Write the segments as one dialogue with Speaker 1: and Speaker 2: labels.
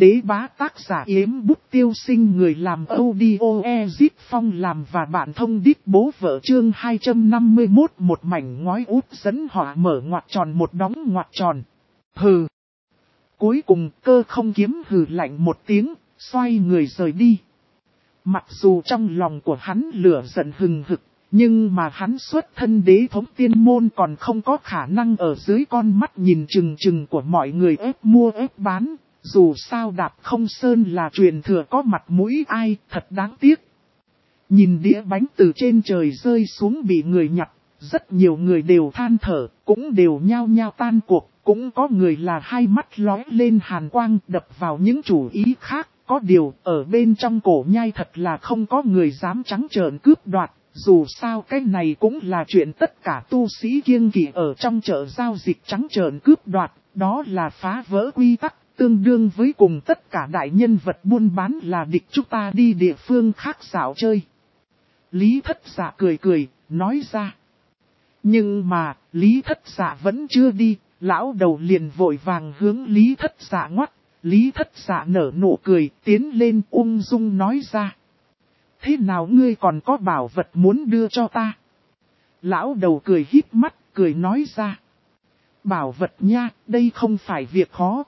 Speaker 1: Đế bá tác giả Yếm Bút Tiêu Sinh, người làm audio Ezip Phong làm và bạn thông đít bố vợ chương 251, một mảnh ngói út dẫn họa mở ngoặc tròn một đóng ngoặc tròn. Hừ. Cuối cùng Cơ Không Kiếm hừ lạnh một tiếng, xoay người rời đi. Mặc dù trong lòng của hắn lửa giận hừng hực, nhưng mà hắn xuất thân đế thống tiên môn còn không có khả năng ở dưới con mắt nhìn chừng chừng của mọi người ép mua ép bán. Dù sao Đạp Không Sơn là truyền thừa có mặt mũi ai, thật đáng tiếc. Nhìn đĩa bánh từ trên trời rơi xuống bị người nhặt, rất nhiều người đều than thở, cũng đều nhao nhao tan cuộc, cũng có người là hai mắt lóe lên hàn quang đập vào những chủ ý khác. Có điều, ở bên trong cổ nhai thật là không có người dám trắng trợn cướp đoạt, dù sao cái này cũng là chuyện tất cả tu sĩ kiêng kỵ ở trong chợ giao dịch trắng trợn cướp đoạt, đó là phá vỡ quy tắc. Tương đương với cùng tất cả đại nhân vật buôn bán là địch, chúng ta đi địa phương khác dạo chơi. Lý Thất Dạ cười cười, nói ra. Nhưng mà, Lý Thất Dạ vẫn chưa đi, lão đầu liền vội vàng hướng Lý Thất Dạ ngoắt. Lý Thất Dạ nở nụ cười, tiến lên ung dung nói ra. Thế nào ngươi còn có bảo vật muốn đưa cho ta? Lão đầu cười híp mắt, cười nói ra. Bảo vật nha, đây không phải việc khó.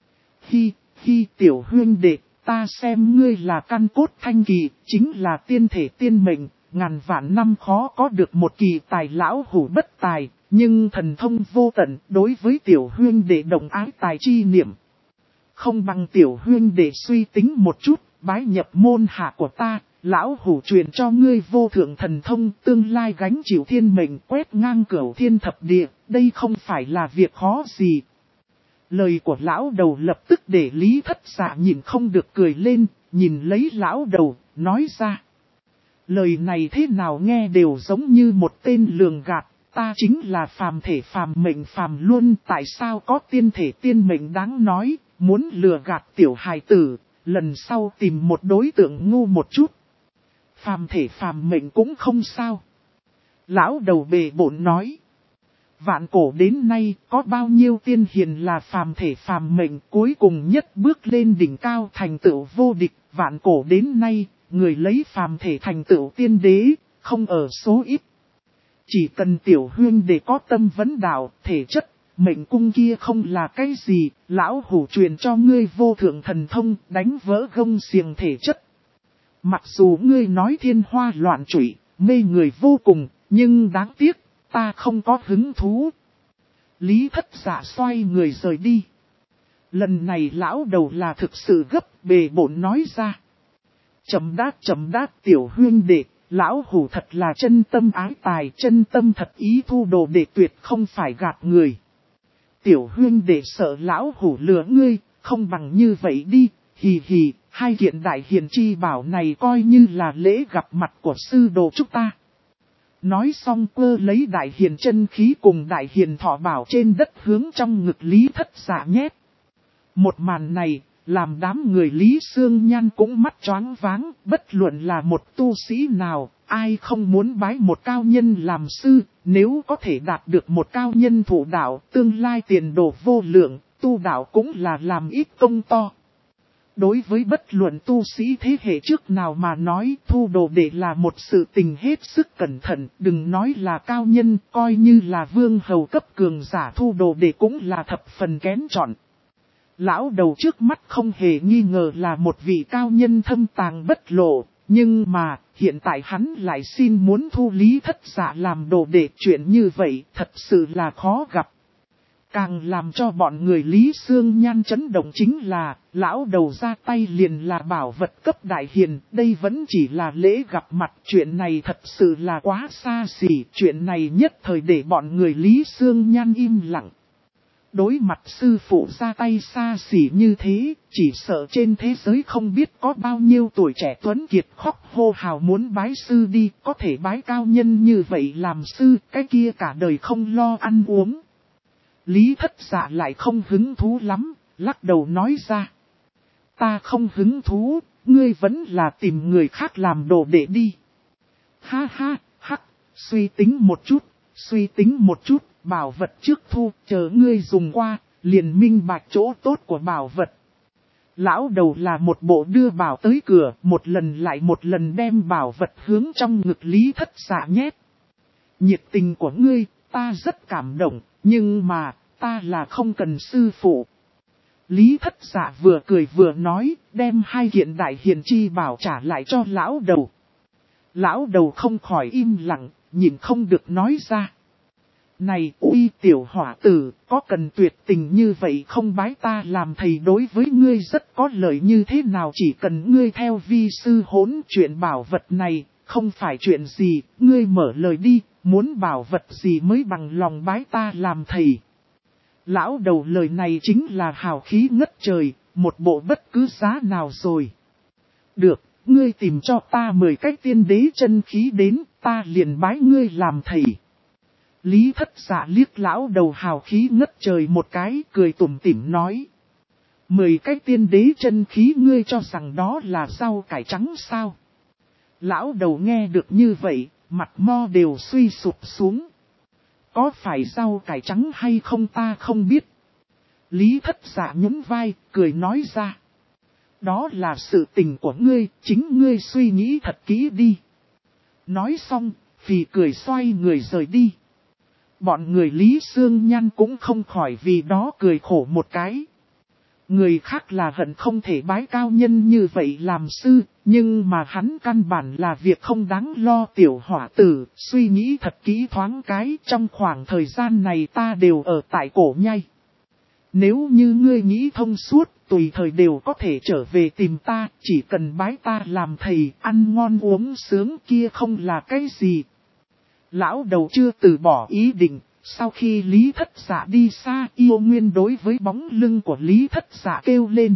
Speaker 1: Hi tiểu huynh đệ, ta xem ngươi là căn cốt thanh kỳ, chính là tiên thể tiên mệnh, ngàn vạn năm khó có được một kỳ tài, lão hủ bất tài, nhưng thần thông vô tận, đối với tiểu huynh đệ đồng ái tài chi niệm. Không bằng tiểu huynh đệ suy tính một chút, bái nhập môn hạ của ta, lão hủ truyền cho ngươi vô thượng thần thông, tương lai gánh chịu thiên mệnh, quét ngang cửu thiên thập địa, đây không phải là việc khó gì. Lời của lão đầu lập tức để Lý Thất Dạ nhìn không được cười lên, nhìn lấy lão đầu, nói ra. Lời này thế nào nghe đều giống như một tên lường gạt, ta chính là phàm thể phàm mệnh phàm luân, tại sao có tiên thể tiên mệnh đáng nói, muốn lừa gạt tiểu hài tử, lần sau tìm một đối tượng ngu một chút. Phàm thể phàm mệnh cũng không sao. Lão đầu bề bộn nói. Vạn cổ đến nay có bao nhiêu tiên hiền là phàm thể phàm mệnh, cuối cùng nhất bước lên đỉnh cao thành tựu vô địch. Vạn cổ đến nay, người lấy phàm thể thành tựu tiên đế, không ở số ít. Chỉ cần tiểu huynh để có tâm vấn đạo, thể chất, mệnh cung kia không là cái gì, lão hủ truyền cho ngươi vô thượng thần thông, đánh vỡ gông xiềng thể chất. Mặc dù ngươi nói thiên hoa loạn trụy, mê người vô cùng, nhưng đáng tiếc. Ta không có hứng thú. Lý Thất Dạ xoay người rời đi. Lần này lão đầu là thực sự gấp, bề bộn nói ra. Chấm đát tiểu huynh đệ, lão hủ thật là chân tâm ái tài, chân tâm thật ý thu đồ đệ, tuyệt không phải gạt người. Tiểu huynh đệ sợ lão hủ lừa ngươi, không bằng như vậy đi, hì, hai kiện đại hiền chi bảo này coi như là lễ gặp mặt của sư đồ chúng ta. Nói xong quơ lấy đại hiền chân khí cùng đại hiền thọ bảo trên đất hướng trong ngực Lý Thất Dạ nhét. Một màn này, làm đám người Lý Sương Nhan cũng mắt choáng váng, bất luận là một tu sĩ nào, ai không muốn bái một cao nhân làm sư, nếu có thể đạt được một cao nhân thụ đạo, tương lai tiền đồ vô lượng, tu đạo cũng là làm ít công to. Đối với bất luận tu sĩ thế hệ trước nào mà nói, thu đồ đệ là một sự tình hết sức cẩn thận, đừng nói là cao nhân, coi như là vương hầu cấp cường giả thu đồ đệ cũng là thập phần kén chọn. Lão đầu trước mắt không hề nghi ngờ là một vị cao nhân thâm tàng bất lộ, nhưng mà, hiện tại hắn lại xin muốn thu Lý Thất Dạ làm đồ đệ, chuyện như vậy thật sự là khó gặp. Càng làm cho bọn người Lý Sương Nhan chấn động chính là, lão đầu ra tay liền là bảo vật cấp đại hiền, đây vẫn chỉ là lễ gặp mặt, chuyện này thật sự là quá xa xỉ, chuyện này nhất thời để bọn người Lý Sương Nhan im lặng. Đối mặt sư phụ ra tay xa xỉ như thế, chỉ sợ trên thế giới không biết có bao nhiêu tuổi trẻ tuấn kiệt khóc hô hào muốn bái sư đi, có thể bái cao nhân như vậy làm sư, cái kia cả đời không lo ăn uống. Lý Thất Dạ lại không hứng thú lắm, lắc đầu nói ra. Ta không hứng thú, ngươi vẫn là tìm người khác làm đồ đệ đi. Ha, hắc, suy tính một chút, bảo vật trước thu, chờ ngươi dùng qua, liền minh bạch chỗ tốt của bảo vật. Lão đầu là một bộ đưa bảo tới cửa, một lần lại một lần đem bảo vật hướng trong ngực Lý Thất Dạ nhét. Nhiệt tình của ngươi, ta rất cảm động, nhưng mà, ta là không cần sư phụ. Lý Thất Dạ vừa cười vừa nói, đem 2 kiện đại hiền chi bảo trả lại cho lão đầu. Lão đầu không khỏi im lặng, nhìn không được nói ra. Này uy tiểu hỏa tử, có cần tuyệt tình như vậy không bái ta làm thầy đối với ngươi rất có lợi như thế nào, chỉ cần ngươi theo vi sư hỗn chuyện bảo vật này, không phải chuyện gì, ngươi mở lời đi, muốn bảo vật gì mới bằng lòng bái ta làm thầy. Lão đầu lời này chính là hào khí ngất trời, một bộ bất cứ giá nào rồi. Được, ngươi tìm cho ta 10 cái tiên đế chân khí đến, ta liền bái ngươi làm thầy. Lý Thất Dạ liếc lão đầu hào khí ngất trời một cái, cười tủm tỉm nói. 10 cái tiên đế chân khí ngươi cho rằng đó là rau cải trắng sao? Lão đầu nghe được như vậy, mặt mo đều suy sụp xuống. Có phải rau cải trắng hay không ta không biết. Lý Thất Dạ nhún vai, cười nói ra. Đó là sự tình của ngươi, chính ngươi suy nghĩ thật kỹ đi. Nói xong, phì cười xoay người rời đi. Bọn người Lý Sương Nhan cũng không khỏi vì đó cười khổ một cái. Người khác là hận không thể bái cao nhân như vậy làm sư, nhưng mà hắn căn bản là việc không đáng lo tiểu hỏa tử, suy nghĩ thật kỹ thoáng cái, trong khoảng thời gian này ta đều ở tại cổ nhai. Nếu như ngươi nghĩ thông suốt, tùy thời đều có thể trở về tìm ta, chỉ cần bái ta làm thầy, ăn ngon uống sướng kia không là cái gì. Lão đầu chưa từ bỏ ý định, sau khi Lý Thất Dạ đi xa, Yêu Nguyên đối với bóng lưng của Lý Thất Dạ kêu lên.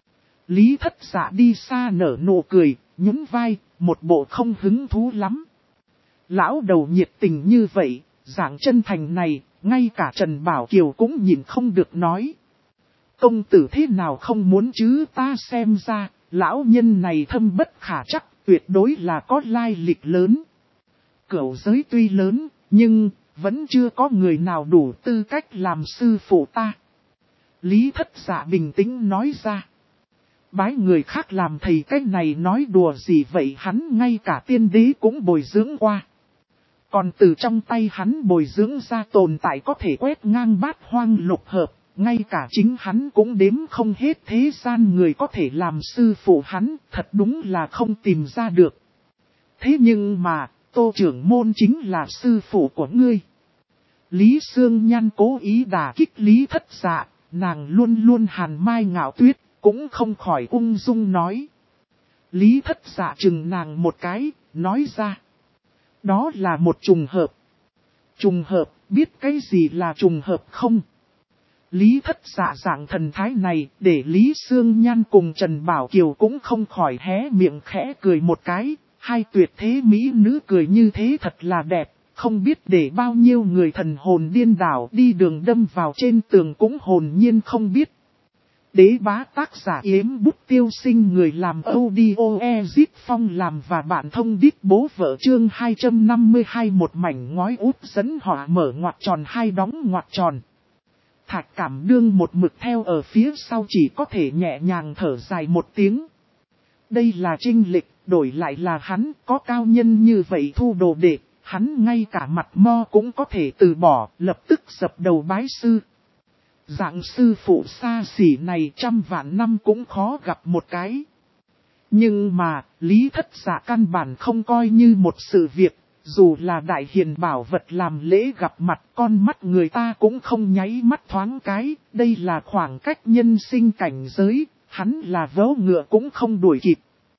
Speaker 1: Lý Thất Dạ đi xa nở nụ cười, nhún vai, một bộ không hứng thú lắm. Lão đầu nhiệt tình như vậy, dạng chân thành này, ngay cả Trần Bảo Kiều cũng nhìn không được nói. Công tử thế nào không muốn chứ, ta xem ra, lão nhân này thâm bất khả trắc, tuyệt đối là có lai lịch lớn. Cửu giới tuy lớn, nhưng vẫn chưa có người nào đủ tư cách làm sư phụ ta. Lý Thất Dạ bình tĩnh nói ra. Bái người khác làm thầy cái này nói đùa gì vậy, hắn ngay cả tiên đế cũng bồi dưỡng qua. Còn từ trong tay hắn bồi dưỡng ra tồn tại có thể quét ngang bát hoang lục hợp, ngay cả chính hắn cũng đếm không hết thế gian người có thể làm sư phụ hắn, thật đúng là không tìm ra được. Thế nhưng mà, Tô trưởng môn chính là sư phụ của ngươi. Lý Sương Nhan cố ý đả kích Lý Thất Dạ, nàng luôn luôn hàn mai ngạo tuyết, cũng không khỏi ung dung nói. Lý Thất Dạ chừng nàng một cái, nói ra. Đó là một trùng hợp. Trùng hợp, biết cái gì là trùng hợp không? Lý Thất Dạ dạng thần thái này, để Lý Sương Nhan cùng Trần Bảo Kiều cũng không khỏi hé miệng khẽ cười một cái. Hai tuyệt thế mỹ nữ cười như thế thật là đẹp, không biết để bao nhiêu người thần hồn điên đảo đi đường đâm vào trên tường cũng hồn nhiên không biết. Đế bá tác giả Yếm Bút Tiêu Sinh, người làm audio Ezit Phong làm và bạn thông đít bố vợ chương 252, một mảnh ngói út dẫn họa mở ngoặc tròn hai đóng ngoặc tròn. Thạch Cảm Đương một mực theo ở phía sau chỉ có thể nhẹ nhàng thở dài một tiếng. Đây là trinh lịch, đổi lại là hắn, có cao nhân như vậy thu đồ đệ, hắn ngay cả mặt mo cũng có thể từ bỏ, lập tức dập đầu bái sư. Dạng sư phụ xa xỉ này trăm vạn năm cũng khó gặp một cái. Nhưng mà, Lý Thất Dạ căn bản không coi như một sự việc, dù là đại hiền bảo vật làm lễ gặp mặt, con mắt người ta cũng không nháy mắt thoáng cái, đây là khoảng cách nhân sinh cảnh giới, hắn là vớ ngựa cũng không đuổi kịp.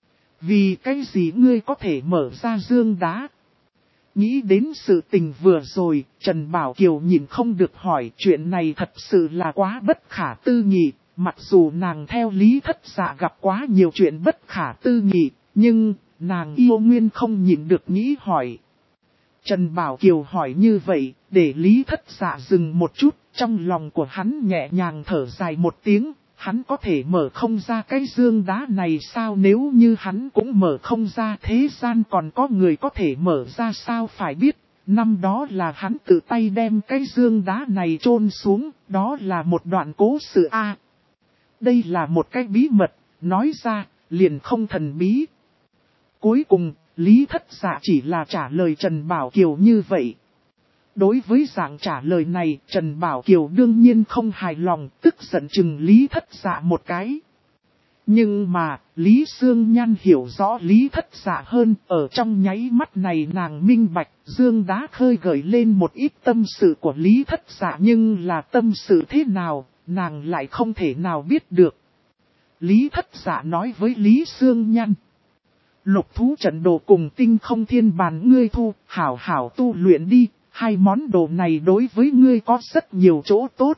Speaker 1: Vì cái gì ngươi có thể mở ra dương đá? Nghĩ đến sự tình vừa rồi, Trần Bảo Kiều nhìn không được hỏi, chuyện này thật sự là quá bất khả tư nghị, mặc dù nàng theo Lý Thất Dạ gặp quá nhiều chuyện bất khả tư nghị, nhưng nàng yêu nguyên không nhìn được nghĩ hỏi. Trần Bảo Kiều hỏi như vậy, để Lý Thất Dạ dừng một chút, trong lòng của hắn nhẹ nhàng thở dài một tiếng. Hắn có thể mở không ra cái dương đá này sao, nếu như hắn cũng mở không ra, thế gian còn có người có thể mở ra sao? Phải biết, năm đó là hắn tự tay đem cái dương đá này chôn xuống, đó là một đoạn cố sự a. Đây là một cái bí mật, nói ra, liền không thần bí. Cuối cùng, Lý Thất Dạ chỉ là trả lời Trần Bảo Kiều như vậy. Đối với dạng trả lời này, Trần Bảo Kiều đương nhiên không hài lòng, tức giận chừng Lý Thất Dạ một cái. Nhưng mà, Lý Sương Nhan hiểu rõ Lý Thất Dạ hơn, ở trong nháy mắt này nàng minh bạch, Dương Đá khơi gợi lên một ít tâm sự của Lý Thất Dạ, nhưng là tâm sự thế nào, nàng lại không thể nào biết được. Lý Thất Dạ nói với Lý Sương Nhan: Lục thú trận đồ cùng tinh không thiên bàn ngươi thu, hảo hảo tu luyện đi, hai món đồ này đối với ngươi có rất nhiều chỗ tốt.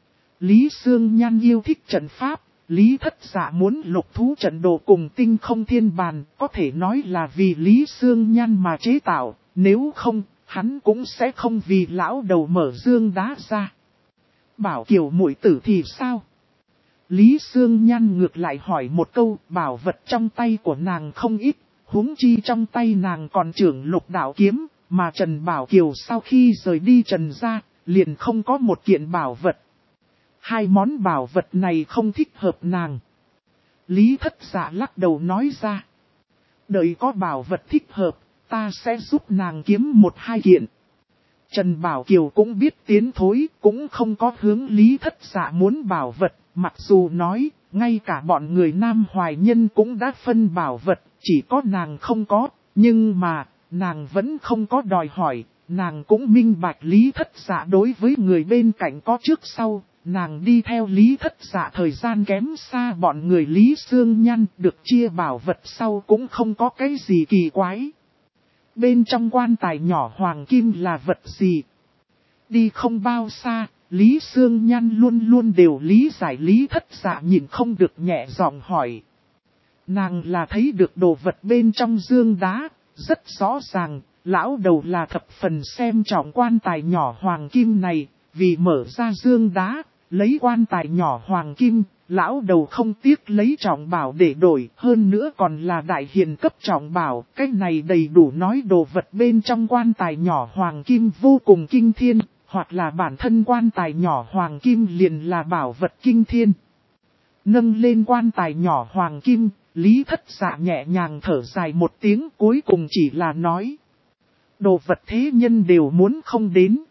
Speaker 1: Lý Sương Nhan yêu thích trận pháp, Lý Thất Dạ muốn lục thú trận đồ cùng tinh không thiên bàn, có thể nói là vì Lý Sương Nhan mà chế tạo, nếu không, hắn cũng sẽ không vì lão đầu mở Dương Đá ra. Bảo Kiều muội tử thì sao? Lý Sương Nhan ngược lại hỏi một câu, bảo vật trong tay của nàng không ít, huống chi trong tay nàng còn trưởng lục đạo kiếm, mà Trần Bảo Kiều sau khi rời đi Trần gia, liền không có một kiện bảo vật. Hai món bảo vật này không thích hợp nàng. Lý Thất Dạ lắc đầu nói ra: đợi có bảo vật thích hợp, ta sẽ giúp nàng kiếm một hai kiện. Trần Bảo Kiều cũng biết tiến thối, cũng không có hướng Lý Thất Dạ muốn bảo vật, mặc dù nói, ngay cả bọn người Nam Hoài Nhân cũng đã phân bảo vật, chỉ có nàng không có, nhưng mà, nàng vẫn không có đòi hỏi, nàng cũng minh bạch Lý Thất Dạ đối với người bên cạnh có trước sau, nàng đi theo Lý Thất Dạ thời gian kém xa bọn người Lý Sương Nhan, được chia bảo vật sau cũng không có cái gì kỳ quái. Bên trong quan tài nhỏ hoàng kim là vật gì? Đi không bao xa, Lý Sương Nhan luôn luôn đều lý giải Lý Thất Dạ nhìn không được nhẹ giọng hỏi. Nàng là thấy được đồ vật bên trong dương đá, rất rõ ràng, lão đầu là thập phần xem trọng quan tài nhỏ hoàng kim này, vì mở ra dương đá, lấy quan tài nhỏ hoàng kim, lão đầu không tiếc lấy trọng bảo để đổi, hơn nữa còn là đại hiền cấp trọng bảo, cái này đầy đủ nói đồ vật bên trong quan tài nhỏ hoàng kim vô cùng kinh thiên, hoặc là bản thân quan tài nhỏ hoàng kim liền là bảo vật kinh thiên. Nâng lên quan tài nhỏ hoàng kim, Lý Thất Dạ nhẹ nhàng thở dài một tiếng, cuối cùng chỉ là nói: đồ vật thế nhân đều muốn không đến.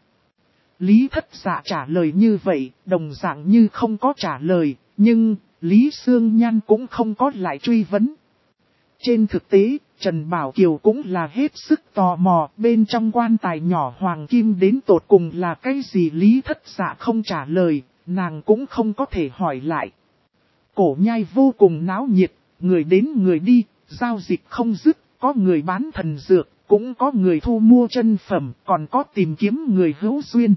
Speaker 1: Lý Thất Dạ trả lời như vậy, đồng dạng như không có trả lời, nhưng Lý Sương Nhan cũng không có lại truy vấn. Trên thực tế, Trần Bảo Kiều cũng là hết sức tò mò, bên trong quan tài nhỏ hoàng kim đến tột cùng là cái gì. Lý Thất Dạ không trả lời, nàng cũng không có thể hỏi lại. Cổ nhai vô cùng náo nhiệt, người đến người đi, giao dịch không dứt, có người bán thần dược, cũng có người thu mua chân phẩm, còn có tìm kiếm người hữu duyên.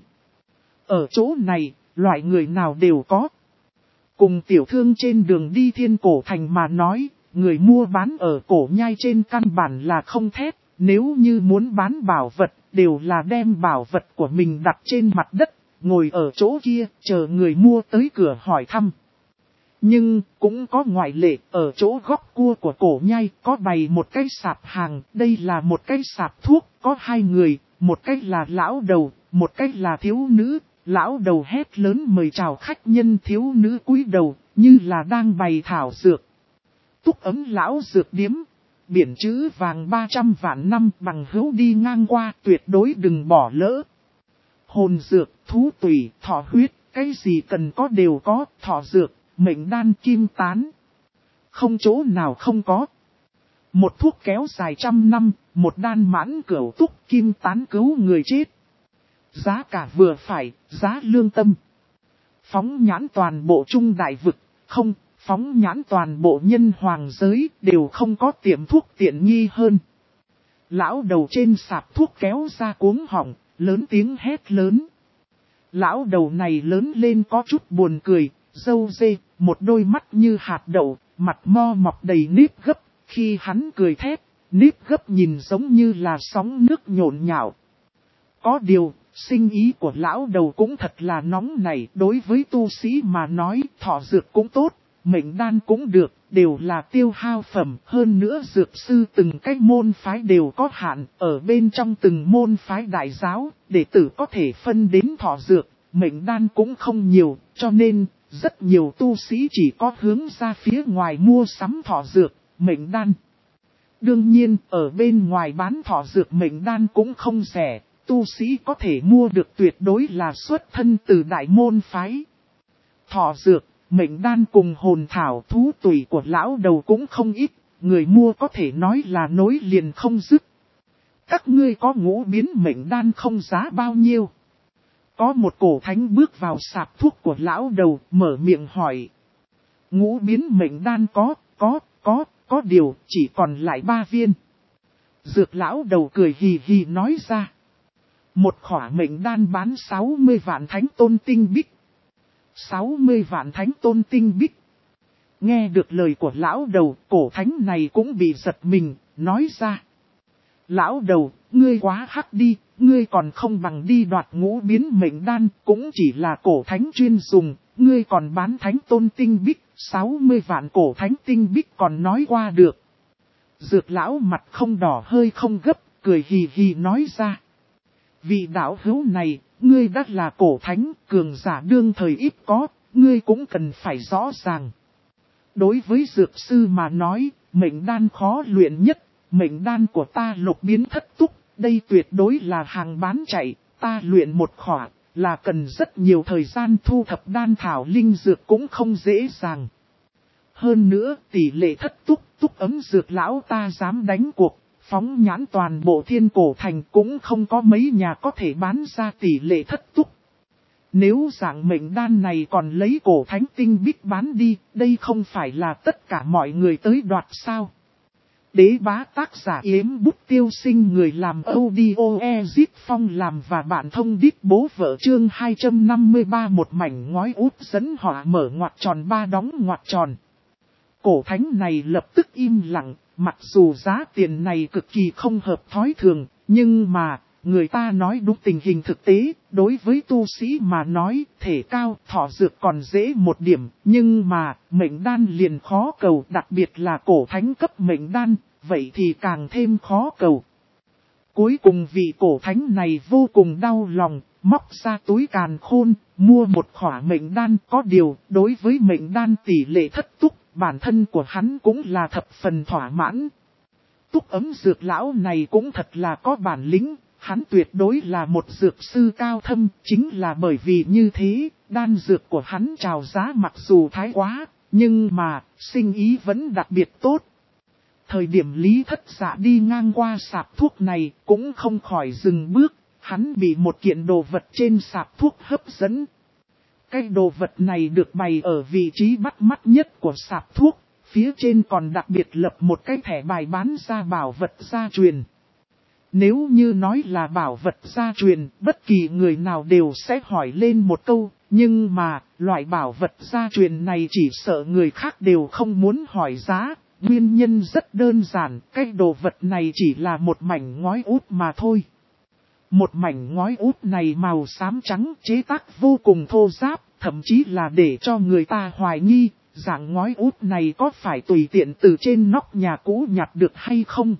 Speaker 1: Ở chỗ này, loại người nào đều có. Cùng tiểu thương trên đường đi Thiên Cổ Thành mà nói, người mua bán ở cổ nhai trên căn bản là không thét, nếu như muốn bán bảo vật, đều là đem bảo vật của mình đặt trên mặt đất, ngồi ở chỗ kia, chờ người mua tới cửa hỏi thăm. Nhưng, cũng có ngoại lệ, ở chỗ góc cua của cổ nhai, có bày một cái sạp hàng, đây là một cái sạp thuốc, có hai người, một cái là lão đầu, một cái là thiếu nữ. Lão đầu hét lớn mời chào khách nhân, thiếu nữ cúi đầu, như là đang bày thảo dược. Túc ấm lão dược điếm, biển chữ vàng 300 vạn năm, bằng hữu đi ngang qua tuyệt đối đừng bỏ lỡ. Hồn dược, thú tủy, thọ huyết, cái gì cần có đều có, thọ dược, mệnh đan kim tán. Không chỗ nào không có. Một thuốc kéo dài 100 năm, một đan mãn cửu túc kim tán cứu người chết. Giá cả vừa phải, giá lương tâm. Phóng nhãn toàn bộ trung đại vực, không, phóng nhãn toàn bộ nhân hoàng giới, đều không có tiệm thuốc tiện nghi hơn. Lão đầu trên sạp thuốc kéo ra cuống họng, lớn tiếng hét lớn. Lão đầu này lớn lên có chút buồn cười, râu dê, một đôi mắt như hạt đậu, mặt mo mọc đầy nếp gấp, khi hắn cười thét, nếp gấp nhìn giống như là sóng nước nhộn nhạo. Có điều, sinh ý của lão đầu cũng thật là nóng nảy, đối với tu sĩ mà nói, thọ dược cũng tốt, mệnh đan cũng được, đều là tiêu hao phẩm. Hơn nữa dược sư từng cái môn phái đều có hạn, ở bên trong từng môn phái đại giáo, đệ tử có thể phân đến thọ dược, mệnh đan cũng không nhiều, cho nên, rất nhiều tu sĩ chỉ có hướng ra phía ngoài mua sắm thọ dược, mệnh đan. Đương nhiên, ở bên ngoài bán thọ dược mệnh đan cũng không rẻ, tu sĩ có thể mua được tuyệt đối là xuất thân từ đại môn phái. Thọ dược, mệnh đan cùng hồn thảo thú tùy của lão đầu cũng không ít, người mua có thể nói là nối liền không dứt. Các ngươi có ngũ biến mệnh đan không giá bao nhiêu? Có một cổ thánh bước vào sạp thuốc của lão đầu, mở miệng hỏi. Ngũ biến mệnh đan có điều chỉ còn lại 3 viên. Dược lão đầu cười hì hì nói ra. Một khỏa mệnh đan bán 60 vạn thánh tôn tinh bích. 60 vạn thánh tôn tinh bích. Nghe được lời của lão đầu, cổ thánh này cũng bị giật mình, nói ra. Lão đầu, ngươi quá hắc đi, ngươi còn không bằng đi đoạt ngũ biến mệnh đan, cũng chỉ là cổ thánh chuyên dùng, ngươi còn bán thánh tôn tinh bích, 60 vạn cổ thánh tinh bích còn nói qua được. Dược lão mặt không đỏ hơi không gấp, cười hì hì nói ra. Vị đạo hữu này, ngươi đã là cổ thánh, cường giả đương thời ít có, ngươi cũng cần phải rõ ràng. Đối với dược sư mà nói, mệnh đan khó luyện nhất, mệnh đan của ta lục biến thất túc, đây tuyệt đối là hàng bán chạy, ta luyện một khỏa, là cần rất nhiều thời gian thu thập đan thảo linh dược cũng không dễ dàng. Hơn nữa, tỷ lệ thất túc, túc ấm dược lão ta dám đánh cuộc, phóng nhãn toàn bộ thiên cổ thành cũng không có mấy nhà có thể bán ra tỷ lệ thất túc. Nếu dạng mệnh đan này còn lấy cổ thánh tinh bích bán đi, đây không phải là tất cả mọi người tới đoạt sao? Đế bá tác giả Yếm Bút Tiêu Sinh, người làm audio Ezit Phong làm và bạn thông đít bố vợ chương 253, một mảnh ngói út dẫn họa mở ngoặc tròn 3 đóng ngoặc tròn. Cổ thánh này lập tức im lặng, mặc dù giá tiền này cực kỳ không hợp thói thường, nhưng mà, người ta nói đúng tình hình thực tế, đối với tu sĩ mà nói, thể cao, thọ dược còn dễ một điểm, nhưng mà, mệnh đan liền khó cầu, đặc biệt là cổ thánh cấp mệnh đan, vậy thì càng thêm khó cầu. Cuối cùng vị cổ thánh này vô cùng đau lòng, móc ra túi càn khôn, mua một khỏa mệnh đan, có điều, đối với mệnh đan tỷ lệ thất túc, bản thân của hắn cũng là thập phần thỏa mãn. Túc ấm dược lão này cũng thật là có bản lĩnh. Hắn tuyệt đối là một dược sư cao thâm, chính là bởi vì như thế, đan dược của hắn chào giá mặc dù thái quá, nhưng mà, sinh ý vẫn đặc biệt tốt. Thời điểm Lý Thất Dạ đi ngang qua sạp thuốc này, cũng không khỏi dừng bước, hắn bị một kiện đồ vật trên sạp thuốc hấp dẫn. Cái đồ vật này được bày ở vị trí bắt mắt nhất của sạp thuốc, phía trên còn đặc biệt lập một cái thẻ bài bán ra bảo vật gia truyền. Nếu như nói là bảo vật gia truyền, bất kỳ người nào đều sẽ hỏi lên một câu, nhưng mà, loại bảo vật gia truyền này chỉ sợ người khác đều không muốn hỏi giá, nguyên nhân rất đơn giản, cái đồ vật này chỉ là một mảnh ngói út mà thôi. Một mảnh ngói út này màu xám trắng chế tác vô cùng thô ráp, thậm chí là để cho người ta hoài nghi, dạng ngói út này có phải tùy tiện từ trên nóc nhà cũ nhặt được hay không.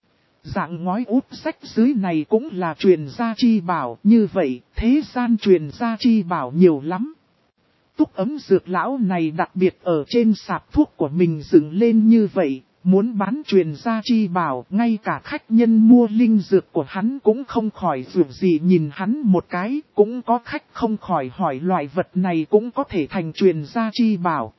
Speaker 1: Dạng ngói út rách dưới này cũng là truyền gia chi bảo, như vậy, thế gian truyền gia chi bảo nhiều lắm. Túc ấm dược lão này đặc biệt ở trên sạp thuốc của mình dựng lên như vậy, muốn bán truyền gia chi bảo, ngay cả khách nhân mua linh dược của hắn cũng không khỏi dù gì nhìn hắn một cái, cũng có khách không khỏi hỏi loại vật này cũng có thể thành truyền gia chi bảo.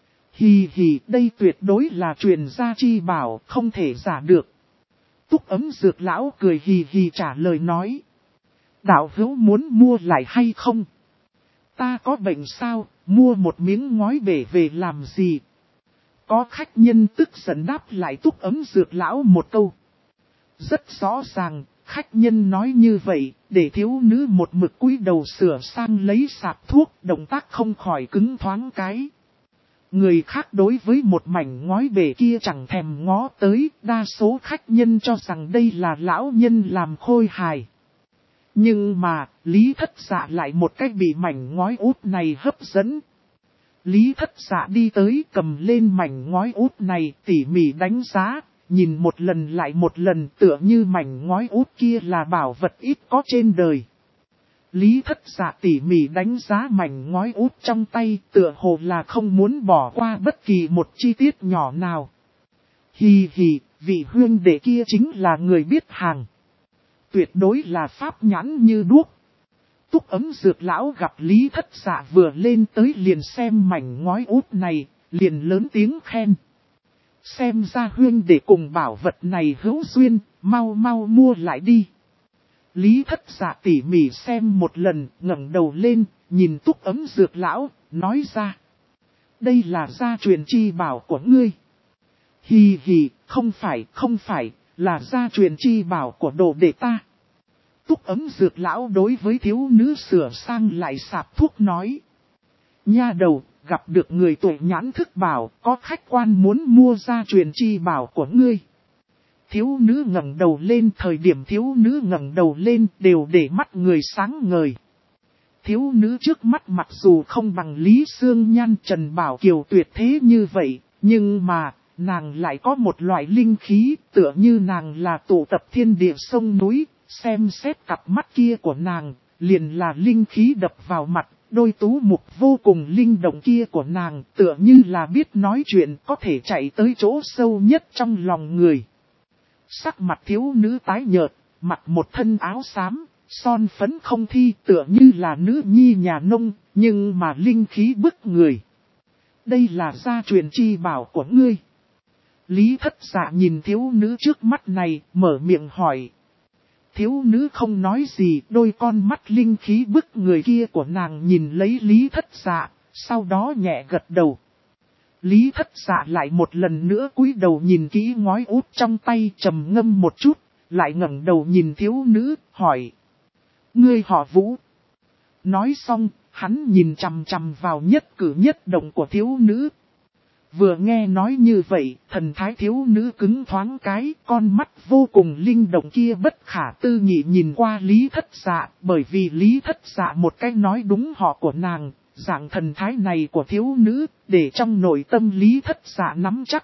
Speaker 1: Hì hì, đây tuyệt đối là truyền gia chi bảo, không thể giả được. Túc ấm dược lão cười hì hì trả lời nói. Đạo hữu muốn mua lại hay không? Ta có bệnh sao, mua một miếng ngói bể về làm gì? Có khách nhân tức giận đáp lại túc ấm dược lão một câu. Rất rõ ràng, khách nhân nói như vậy, để thiếu nữ một mực cúi đầu sửa sang lấy sạp thuốc, động tác không khỏi cứng thoáng cái. Người khác đối với một mảnh ngói bể kia chẳng thèm ngó tới, đa số khách nhân cho rằng đây là lão nhân làm khôi hài. Nhưng mà, Lý Thất Dạ lại một cách bị mảnh ngói út này hấp dẫn. Lý Thất Dạ đi tới cầm lên mảnh ngói út này tỉ mỉ đánh giá, nhìn một lần lại một lần tựa như mảnh ngói út kia là bảo vật ít có trên đời. Lý Thất Dạ tỉ mỉ đánh giá mảnh ngói út trong tay, tựa hồ là không muốn bỏ qua bất kỳ một chi tiết nhỏ nào. Hì hì, vị huynh đệ kia chính là người biết hàng. Tuyệt đối là pháp nhãn như đuốc. Túc Ấm Dược lão gặp Lý Thất Dạ vừa lên tới liền xem mảnh ngói út này, liền lớn tiếng khen. Xem ra huynh đệ cùng bảo vật này hữu duyên, mau mau mua lại đi. Lý Thất Dạ tỉ mỉ xem một lần, ngẩng đầu lên, nhìn Túc Ấm Dược lão, nói ra. Đây là gia truyền chi bảo của ngươi. Hì hì, không phải, là gia truyền chi bảo của đồ đệ ta. Túc Ấm Dược lão đối với thiếu nữ sửa sang lại sạp thuốc nói. Nha đầu, gặp được người tuổi nhãn thức bảo, có khách quan muốn mua gia truyền chi bảo của ngươi. Thiếu nữ ngẩng đầu lên, thời điểm thiếu nữ ngẩng đầu lên đều để mắt người sáng ngời. Thiếu nữ trước mắt mặc dù không bằng Lý Sương Nhan Trần Bảo Kiều tuyệt thế như vậy, nhưng mà, nàng lại có một loại linh khí, tựa như nàng là tụ tập thiên địa sông núi, xem xét cặp mắt kia của nàng, liền là linh khí đập vào mặt, đôi tú mục vô cùng linh động kia của nàng, tựa như là biết nói chuyện có thể chạy tới chỗ sâu nhất trong lòng người. Sắc mặt thiếu nữ tái nhợt, mặc một thân áo xám, son phấn không thi tựa như là nữ nhi nhà nông, nhưng mà linh khí bức người. Đây là gia truyền chi bảo của ngươi. Lý Thất Dạ nhìn thiếu nữ trước mắt này, mở miệng hỏi. Thiếu nữ không nói gì, đôi con mắt linh khí bức người kia của nàng nhìn lấy Lý Thất Dạ, sau đó nhẹ gật đầu. Lý Thất Dạ lại một lần nữa cúi đầu nhìn kỹ ngói út trong tay, trầm ngâm một chút, lại ngẩng đầu nhìn thiếu nữ, hỏi. Ngươi họ Vũ. Nói xong, hắn nhìn chằm chằm vào nhất cử nhất động của thiếu nữ. Vừa nghe nói như vậy, thần thái thiếu nữ cứng thoáng cái, con mắt vô cùng linh động kia bất khả tư nghị nhìn qua Lý Thất Dạ, bởi vì Lý Thất Dạ một cách nói đúng họ của nàng, dạng thần thái này của thiếu nữ, để trong nội tâm Lý Thất Dạ nắm chắc.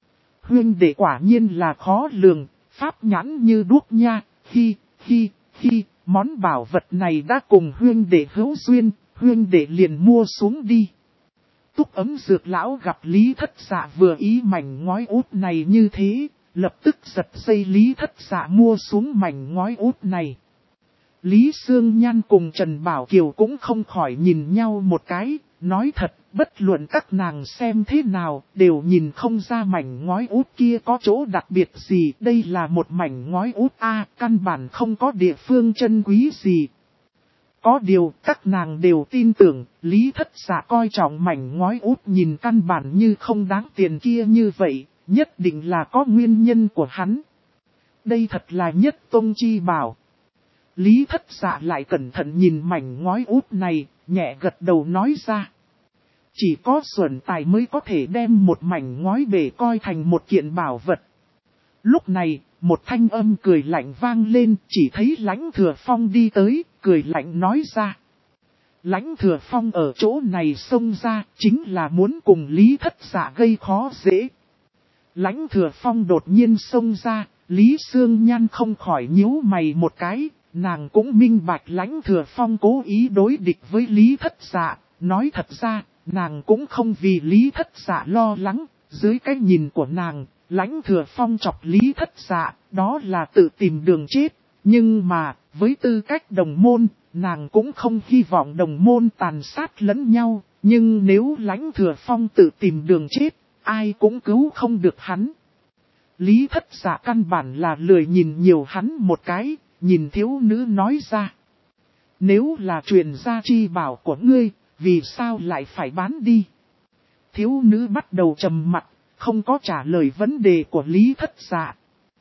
Speaker 1: Huynh đệ quả nhiên là khó lường, pháp nhãn như đuốc nha, hi, món bảo vật này đã cùng huynh đệ hữu duyên, huynh đệ liền mua xuống đi. Túc Ấm Dược lão gặp Lý Thất Dạ vừa ý mảnh ngói út này như thế, lập tức giật dây Lý Thất Dạ mua xuống mảnh ngói út này. Lý Sương Nhan cùng Trần Bảo Kiều cũng không khỏi nhìn nhau một cái, nói thật, bất luận các nàng xem thế nào, đều nhìn không ra mảnh ngói út kia có chỗ đặc biệt gì, đây là một mảnh ngói út căn bản không có địa phương chân quý gì. Có điều, các nàng đều tin tưởng, Lý Thất Dạ coi trọng mảnh ngói út nhìn căn bản như không đáng tiền kia như vậy, nhất định là có nguyên nhân của hắn. Đây thật là nhất tông chi bảo. Lý Thất Dạ lại cẩn thận nhìn mảnh ngói út này, nhẹ gật đầu nói ra. Chỉ có xuẩn tài mới có thể đem một mảnh ngói bể coi thành một kiện bảo vật. Lúc này, một thanh âm cười lạnh vang lên, chỉ thấy Lãnh Thừa Phong đi tới, cười lạnh nói ra. Lãnh Thừa Phong ở chỗ này xông ra, chính là muốn cùng Lý Thất Dạ gây khó dễ. Lãnh Thừa Phong đột nhiên xông ra, Lý Sương Nhan không khỏi nhíu mày một cái, nàng cũng minh bạch Lãnh Thừa Phong cố ý đối địch với Lý Thất Dạ, nói thật ra, nàng cũng không vì Lý Thất Dạ lo lắng, dưới cái nhìn của nàng, Lãnh Thừa Phong chọc Lý Thất Dạ, đó là tự tìm đường chết, nhưng mà, với tư cách đồng môn, nàng cũng không hy vọng đồng môn tàn sát lẫn nhau, nhưng nếu Lãnh Thừa Phong tự tìm đường chết, ai cũng cứu không được hắn. Lý Thất Dạ căn bản là lười nhìn nhiều hắn một cái, nhìn thiếu nữ nói ra. Nếu là truyền gia chi bảo của ngươi, vì sao lại phải bán đi? Thiếu nữ bắt đầu trầm mặt, không có trả lời vấn đề của Lý Thất Dạ.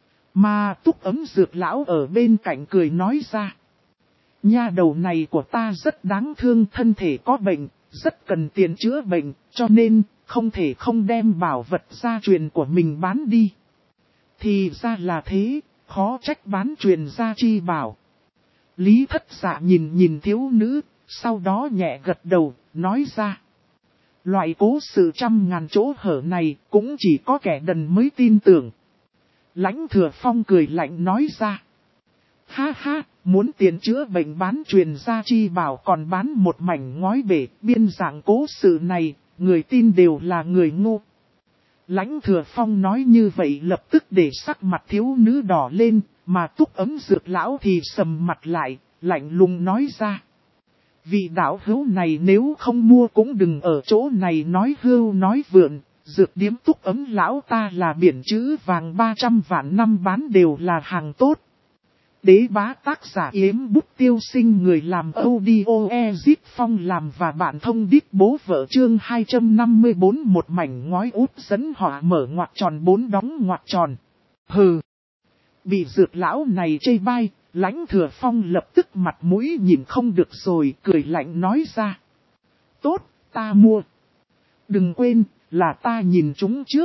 Speaker 1: Mà Túc Ấm Dược lão ở bên cạnh cười nói ra. Nha đầu này của ta rất đáng thương, thân thể có bệnh, rất cần tiền chữa bệnh, cho nên không thể không đem bảo vật gia truyền của mình bán đi. Thì ra là thế, khó trách bán truyền gia chi bảo. Lý Thất Dạ nhìn thiếu nữ, sau đó nhẹ gật đầu, nói ra. Loại cố sự 100.000 chỗ hở này cũng chỉ có kẻ đần mới tin tưởng. Lãnh Thừa Phong cười lạnh nói ra. Ha ha, muốn tiền chữa bệnh bán truyền gia chi bảo còn bán một mảnh ngói bể, biên dạng cố sự này, người tin đều là người ngu. Lãnh Thừa Phong nói như vậy lập tức để sắc mặt thiếu nữ đỏ lên, mà Túc Ấm Dược lão thì sầm mặt lại, lạnh lùng nói ra. Vị đạo hữu này nếu không mua cũng đừng ở chỗ này nói hưu nói vượn, dược điếm Túc Ấm lão ta là biển chữ vàng 300 vạn năm bán đều là hàng tốt. Đế bá tác giả Yếm Bút Tiêu Sinh người làm audio Ezip Phong làm và bạn thông điệp bố vợ chương 254 một mảnh ngói út dẫn họa mở ngoặc tròn 4 đóng ngoặc tròn. Hừ! Bị dược lão này chê bai, Lãnh Thừa Phong lập tức mặt mũi nhìn không được rồi cười lạnh nói ra. Tốt, ta mua. Đừng quên, là ta nhìn chúng trước.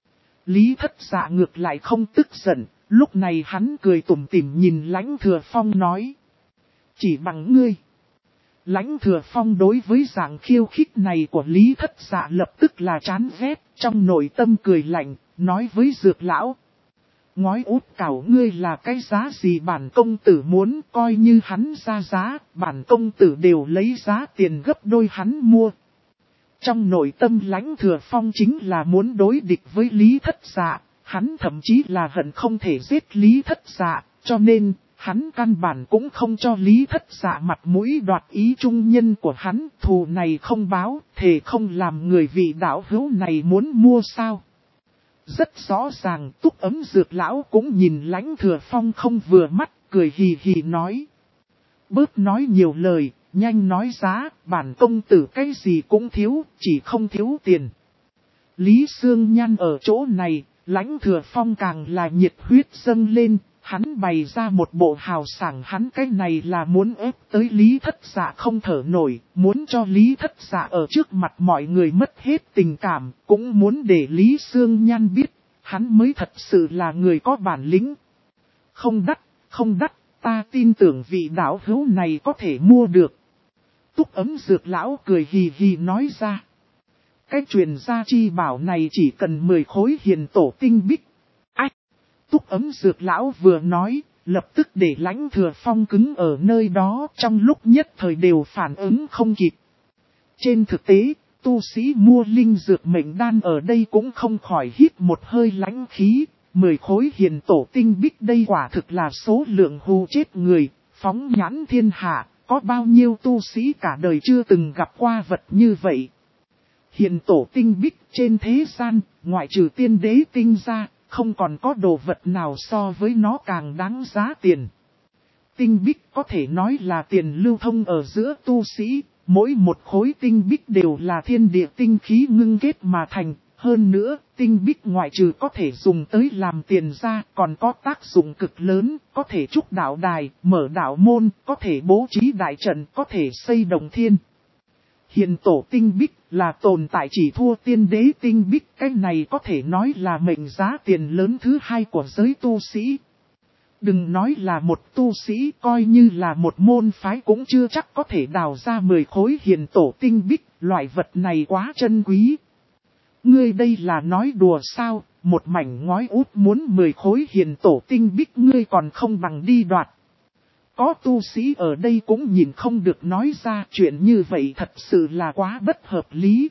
Speaker 1: Lý Thất Dạ ngược lại không tức giận. Lúc này hắn cười tủm tỉm nhìn Lãnh Thừa Phong nói. Chỉ bằng ngươi. Lãnh Thừa Phong đối với dạng khiêu khích này của Lý Thất Dạ lập tức là chán ghét, trong nội tâm cười lạnh, nói với dược lão. Ngói út cảo ngươi là cái giá gì bản công tử muốn coi như hắn ra giá, bản công tử đều lấy giá tiền gấp đôi hắn mua. Trong nội tâm Lãnh Thừa Phong chính là muốn đối địch với Lý Thất Dạ. Hắn thậm chí là hận không thể giết Lý Thất Dạ, cho nên, hắn căn bản cũng không cho Lý Thất Dạ mặt mũi đoạt ý trung nhân của hắn. Thù này không báo, thề không làm người vị đạo hữu này muốn mua sao. Rất rõ ràng Túc Ấm Dược lão cũng nhìn Lãnh Thừa Phong không vừa mắt, cười hì hì nói. Bớt nói nhiều lời, nhanh nói giá, bản công tử cái gì cũng thiếu, chỉ không thiếu tiền. Lý Sương Nhan ở chỗ này. Lãnh Thừa Phong càng là nhiệt huyết dâng lên, hắn bày ra một bộ hào sảng hắn cái này là muốn ép tới Lý Thất Dạ không thở nổi, muốn cho Lý Thất Dạ ở trước mặt mọi người mất hết tình cảm, cũng muốn để Lý Sương Nhan biết, hắn mới thật sự là người có bản lĩnh. Không đắt, ta tin tưởng vị đạo hữu này có thể mua được. Túc Ấm Dược lão cười hì hì nói ra. Cái truyền gia chi bảo này chỉ cần 10 khối hiền tổ tinh bích. Ách! Túc Ấm Dược lão vừa nói, lập tức để Lãnh Thừa Phong cứng ở nơi đó trong lúc nhất thời đều phản ứng không kịp. Trên thực tế, tu sĩ mua linh dược mệnh đan ở đây cũng không khỏi hít một hơi lãnh khí. 10 khối hiền tổ tinh bích đây quả thực là số lượng hù chết người, phóng nhãn thiên hạ, có bao nhiêu tu sĩ cả đời chưa từng gặp qua vật như vậy. Hiền tổ tinh bích trên thế gian, ngoại trừ tiên đế tinh ra, không còn có đồ vật nào so với nó càng đáng giá tiền. Tinh bích có thể nói là tiền lưu thông ở giữa tu sĩ, mỗi một khối tinh bích đều là thiên địa tinh khí ngưng kết mà thành. Hơn nữa, tinh bích ngoại trừ có thể dùng tới làm tiền ra, còn có tác dụng cực lớn, có thể trúc đạo đài, mở đạo môn, có thể bố trí đại trận, có thể xây đồng thiên. Hiền tổ tinh bích là tồn tại chỉ thua tiên đế tinh bích, cái này có thể nói là mệnh giá tiền lớn thứ hai của giới tu sĩ. Đừng nói là một tu sĩ, coi như là một môn phái cũng chưa chắc có thể đào ra 10 khối hiền tổ tinh bích, loại vật này quá chân quý. Ngươi đây là nói đùa sao, một mảnh ngói út muốn 10 khối hiền tổ tinh bích ngươi còn không bằng đi đoạt. Có tu sĩ ở đây cũng nhìn không được nói ra chuyện như vậy thật sự là quá bất hợp lý.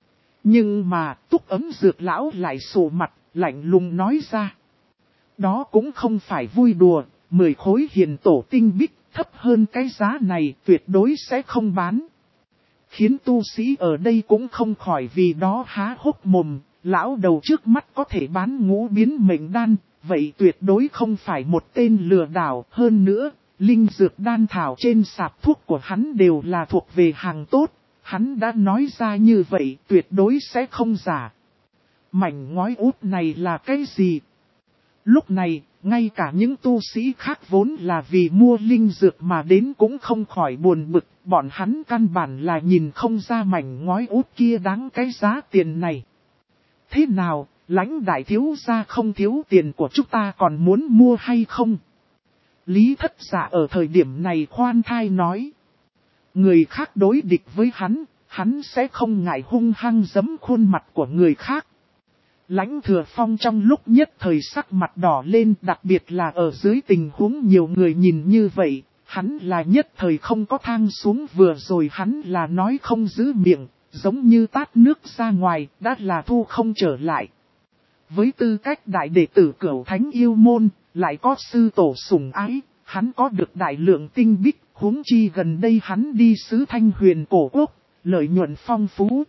Speaker 1: Nhưng mà Túc Ấm Dược lão lại sụ mặt, lạnh lùng nói ra. Đó cũng không phải vui đùa, 10 khối hiền tổ tinh bích thấp hơn cái giá này tuyệt đối sẽ không bán. Khiến tu sĩ ở đây cũng không khỏi vì đó há hốc mồm, lão đầu trước mắt có thể bán ngũ biến mệnh đan, vậy tuyệt đối không phải một tên lừa đảo. Hơn nữa, linh dược đan thảo trên sạp thuốc của hắn đều là thuộc về hàng tốt, hắn đã nói ra như vậy tuyệt đối sẽ không giả. Mảnh ngói út này là cái gì? Lúc này, ngay cả những tu sĩ khác vốn là vì mua linh dược mà đến cũng không khỏi buồn bực, bọn hắn căn bản là nhìn không ra mảnh ngói út kia đáng cái giá tiền này. Thế nào, Lãnh đại thiếu gia không thiếu tiền của chúng ta còn muốn mua hay không? Lý Thất Dạ ở thời điểm này khoan thai nói. Người khác đối địch với hắn sẽ không ngại hung hăng giẫm khuôn mặt của người khác. Lãnh Thừa Phong trong lúc nhất thời sắc mặt đỏ lên, đặc biệt là ở dưới tình huống nhiều người nhìn như vậy, hắn là nhất thời không có thang xuống, vừa rồi hắn là nói không giữ miệng, giống như tát nước ra ngoài, đã là thu không trở lại. Với tư cách đại đệ tử Cửu Thánh Yêu Môn, lại có sư tổ sủng ái, hắn có được đại lượng tinh bích, huống chi gần đây hắn đi xứ Thanh Huyền cổ quốc, lợi nhuận phong phú.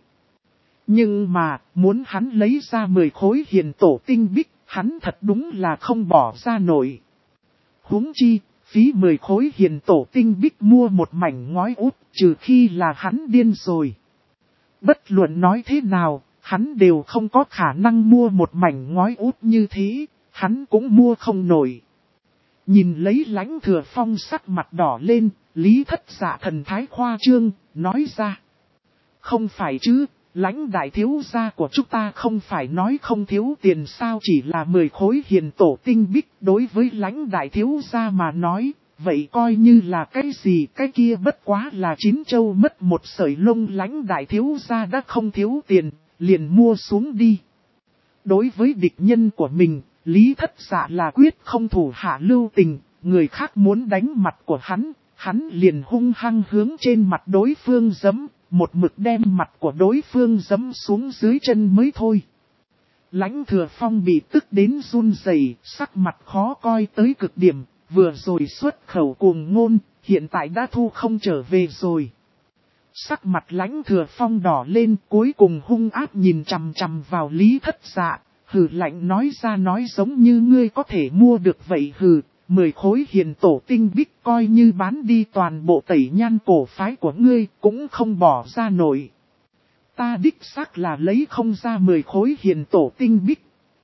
Speaker 1: Nhưng mà, muốn hắn lấy ra 10 khối hiền tổ tinh bích, hắn thật đúng là không bỏ ra nổi. Huống chi, phí 10 khối hiền tổ tinh bích mua một mảnh ngói út, trừ khi là hắn điên rồi. Bất luận nói thế nào, hắn đều không có khả năng mua một mảnh ngói út như thế, hắn cũng mua không nổi. Nhìn lấy Lãnh Thừa Phong sắc mặt đỏ lên, Lý Thất Dạ thần thái khoa trương, nói ra. Không phải chứ, Lãnh đại thiếu gia của chúng ta không phải nói không thiếu tiền sao, chỉ là 10 khối hiền tổ tinh bích. Đối với Lãnh đại thiếu gia mà nói, vậy coi như là cái gì, cái kia bất quá là 9 châu mất một sợi lông. Lãnh đại thiếu gia đã không thiếu tiền, liền mua xuống đi. Đối với địch nhân của mình, Lý Thất Dạ là quyết không thủ hạ lưu tình, người khác muốn đánh mặt của hắn liền hung hăng hướng trên mặt đối phương giẫm, một mực đem mặt của đối phương giẫm xuống dưới chân mới thôi. Lãnh Thừa Phong bị tức đến run rẩy, sắc mặt khó coi tới cực điểm, vừa rồi xuất khẩu cuồng ngôn, hiện tại đã thu không trở về rồi. Sắc mặt Lãnh Thừa Phong đỏ lên, cuối cùng hung ác nhìn chằm chằm vào Lý Thất Dạ, hừ lạnh nói ra, nói giống như ngươi có thể mua được vậy hừ, 10 khối hiền tổ tinh bích coi như bán đi toàn bộ Tẩy Nhan cổ phái của ngươi cũng không bỏ ra nổi. Ta đích xác là lấy không ra 10 khối hiền tổ tinh bích.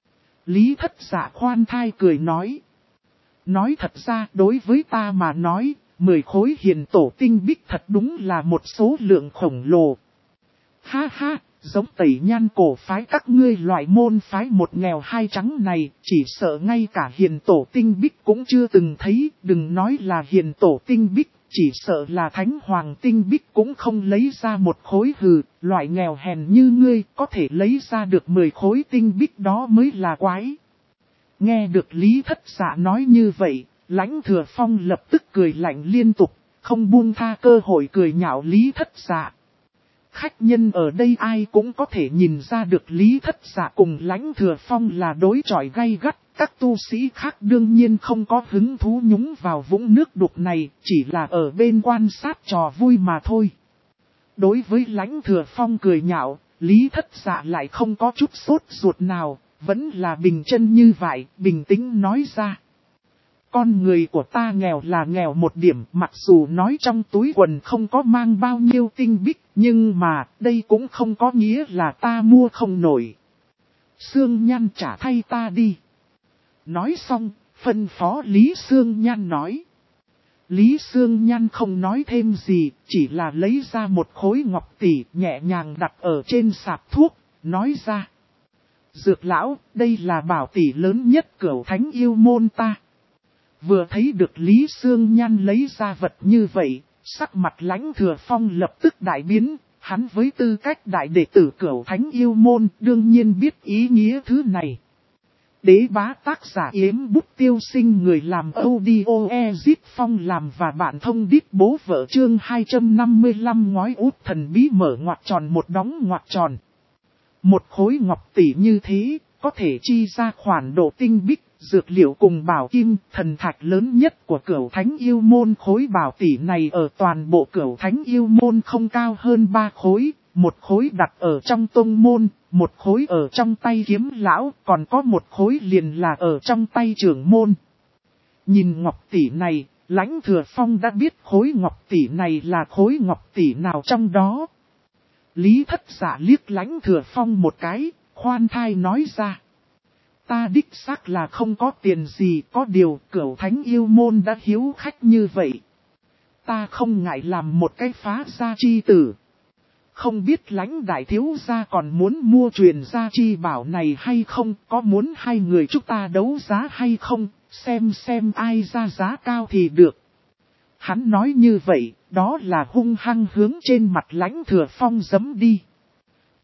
Speaker 1: Lý Thất Dạ khoan thai cười nói. Nói thật ra đối với ta mà nói, 10 khối hiền tổ tinh bích thật đúng là một số lượng khổng lồ. Ha ha, giống Tẩy Nhan cổ phái các ngươi loại môn phái một nghèo hai trắng này, chỉ sợ ngay cả hiền tổ tinh bích cũng chưa từng thấy, đừng nói là hiền tổ tinh bích, chỉ sợ là thánh hoàng tinh bích cũng không lấy ra một khối hừ, loại nghèo hèn như ngươi có thể lấy ra được 10 khối tinh bích đó mới là quái. Nghe được Lý Thất Dạ nói như vậy, Lãnh Thừa Phong lập tức cười lạnh liên tục, không buông tha cơ hội cười nhạo Lý Thất Dạ. Khách nhân ở đây ai cũng có thể nhìn ra được Lý Thất Dạ cùng Lãnh Thừa Phong là đối chọi gay gắt, các tu sĩ khác đương nhiên không có hứng thú nhúng vào vũng nước đục này, chỉ là ở bên quan sát trò vui mà thôi. Đối với Lãnh Thừa Phong cười nhạo, Lý Thất Dạ lại không có chút sốt ruột nào, vẫn là bình chân như vậy, bình tĩnh nói ra. Con người của ta nghèo là nghèo một điểm, mặc dù nói trong túi quần không có mang bao nhiêu tinh bích, nhưng mà đây cũng không có nghĩa là ta mua không nổi. Sương Nhan trả thay ta đi. Nói xong, phân phó Lý Sương Nhan nói. Lý Sương Nhan không nói thêm gì, chỉ là lấy ra một khối ngọc tỷ nhẹ nhàng đặt ở trên sạp thuốc, nói ra. Dược lão, đây là bảo tỷ lớn nhất Cửu Thánh Yêu Môn ta. Vừa thấy được Lý Sương Nhan lấy ra vật như vậy, sắc mặt Lãnh Thừa Phong lập tức đại biến, hắn với tư cách đại đệ tử Cửu Thánh Yêu Môn đương nhiên biết ý nghĩa thứ này. Đế bá tác giả Yếm Bút Tiêu Sinh, người làm audio Ezip Phong làm và bạn thông đít bố vợ chương 255 ngói út thần bí mở ngoặc tròn một đóng ngoặc tròn. Một khối ngọc tỷ như thế, có thể chi ra khoản độ tinh bích, dược liệu cùng bảo kim, thần thạch lớn nhất của Cửu Thánh Yêu Môn. Khối bảo tỷ này ở toàn bộ Cửu Thánh Yêu Môn không cao hơn 3 khối, một khối đặt ở trong tông môn, một khối ở trong tay kiếm lão, còn có một khối liền là ở trong tay trưởng môn. Nhìn ngọc tỷ này, Lãnh Thừa Phong đã biết khối ngọc tỷ này là khối ngọc tỷ nào trong đó. Lý Thất Dạ liếc Lãnh Thừa Phong một cái, khoan thai nói ra. Ta đích xác là không có tiền gì, có điều Cửu Thánh Yêu Môn đã hiếu khách như vậy. Ta không ngại làm một cái phá gia chi tử. Không biết Lãnh đại thiếu gia còn muốn mua truyền gia chi bảo này hay không, có muốn hai người chúng ta đấu giá hay không, xem ai ra giá cao thì được. Hắn nói như vậy, đó là hung hăng hướng trên mặt Lãnh Thừa Phong giẫm đi.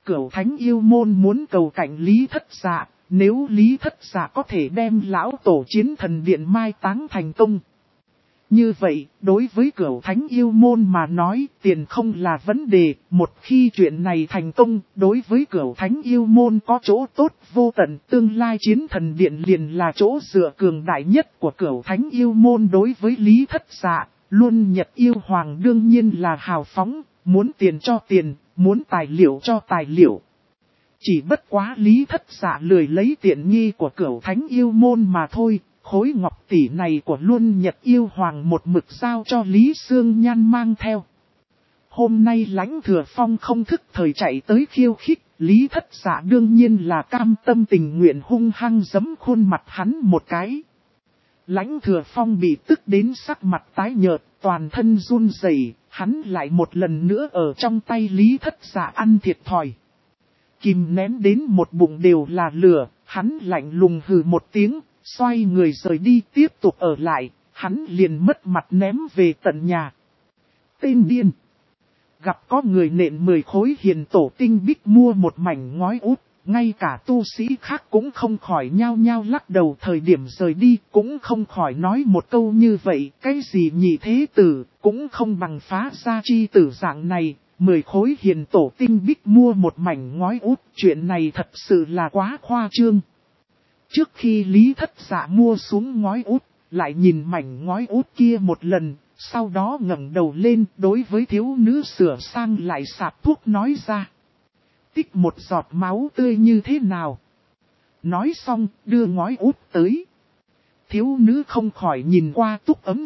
Speaker 1: Cửu Thánh Yêu Môn muốn cầu cạnh Lý Thất Dạ, nếu Lý Thất Dạ có thể đem lão tổ Chiến Thần Điện mai táng thành công. Như vậy, đối với Cửu Thánh Yêu Môn mà nói, tiền không là vấn đề, một khi chuyện này thành công, đối với Cửu Thánh Yêu Môn có chỗ tốt vô tận, tương lai Chiến Thần Điện liền là chỗ dựa cường đại nhất của Cửu Thánh Yêu Môn đối với Lý Thất Dạ, luôn Nhật Yêu Hoàng đương nhiên là hào phóng, muốn tiền cho tiền, muốn tài liệu cho tài liệu. Chỉ bất quá Lý Thất Dạ lười lấy tiện nghi của Cửu Thánh Yêu Môn mà thôi. Khối ngọc tỷ này của Luân Nhật Yêu Hoàng một mực giao cho Lý Sương Nhan mang theo. Hôm nay Lãnh Thừa Phong không thức thời chạy tới khiêu khích, Lý Thất Dạ đương nhiên là cam tâm tình nguyện hung hăng giẫm khuôn mặt hắn một cái. Lãnh Thừa Phong bị tức đến sắc mặt tái nhợt, toàn thân run rẩy, hắn lại một lần nữa ở trong tay Lý Thất Dạ ăn thiệt thòi. Kìm nén đến một bụng đều là lửa, hắn lạnh lùng hừ một tiếng. Xoay người rời đi tiếp tục ở lại, hắn liền mất mặt ném về tận nhà. Tên điên. Gặp có người nện 10 khối hiền tổ tinh bích mua một mảnh ngói út, ngay cả tu sĩ khác cũng không khỏi nhao nhao lắc đầu thời điểm rời đi, cũng không khỏi nói một câu như vậy, cái gì nhị thế tử, cũng không bằng phá gia chi tử dạng này, 10 khối hiền tổ tinh bích mua một mảnh ngói út, chuyện này thật sự là quá khoa trương. Trước khi Lý Thất Dạ mua xuống ngói út, lại nhìn mảnh ngói út kia một lần, sau đó ngẩng đầu lên đối với thiếu nữ sửa sang lại sạp thuốc nói ra. Tích một giọt máu tươi như thế nào? Nói xong, đưa ngói út tới. Thiếu nữ không khỏi nhìn qua Túc Ấm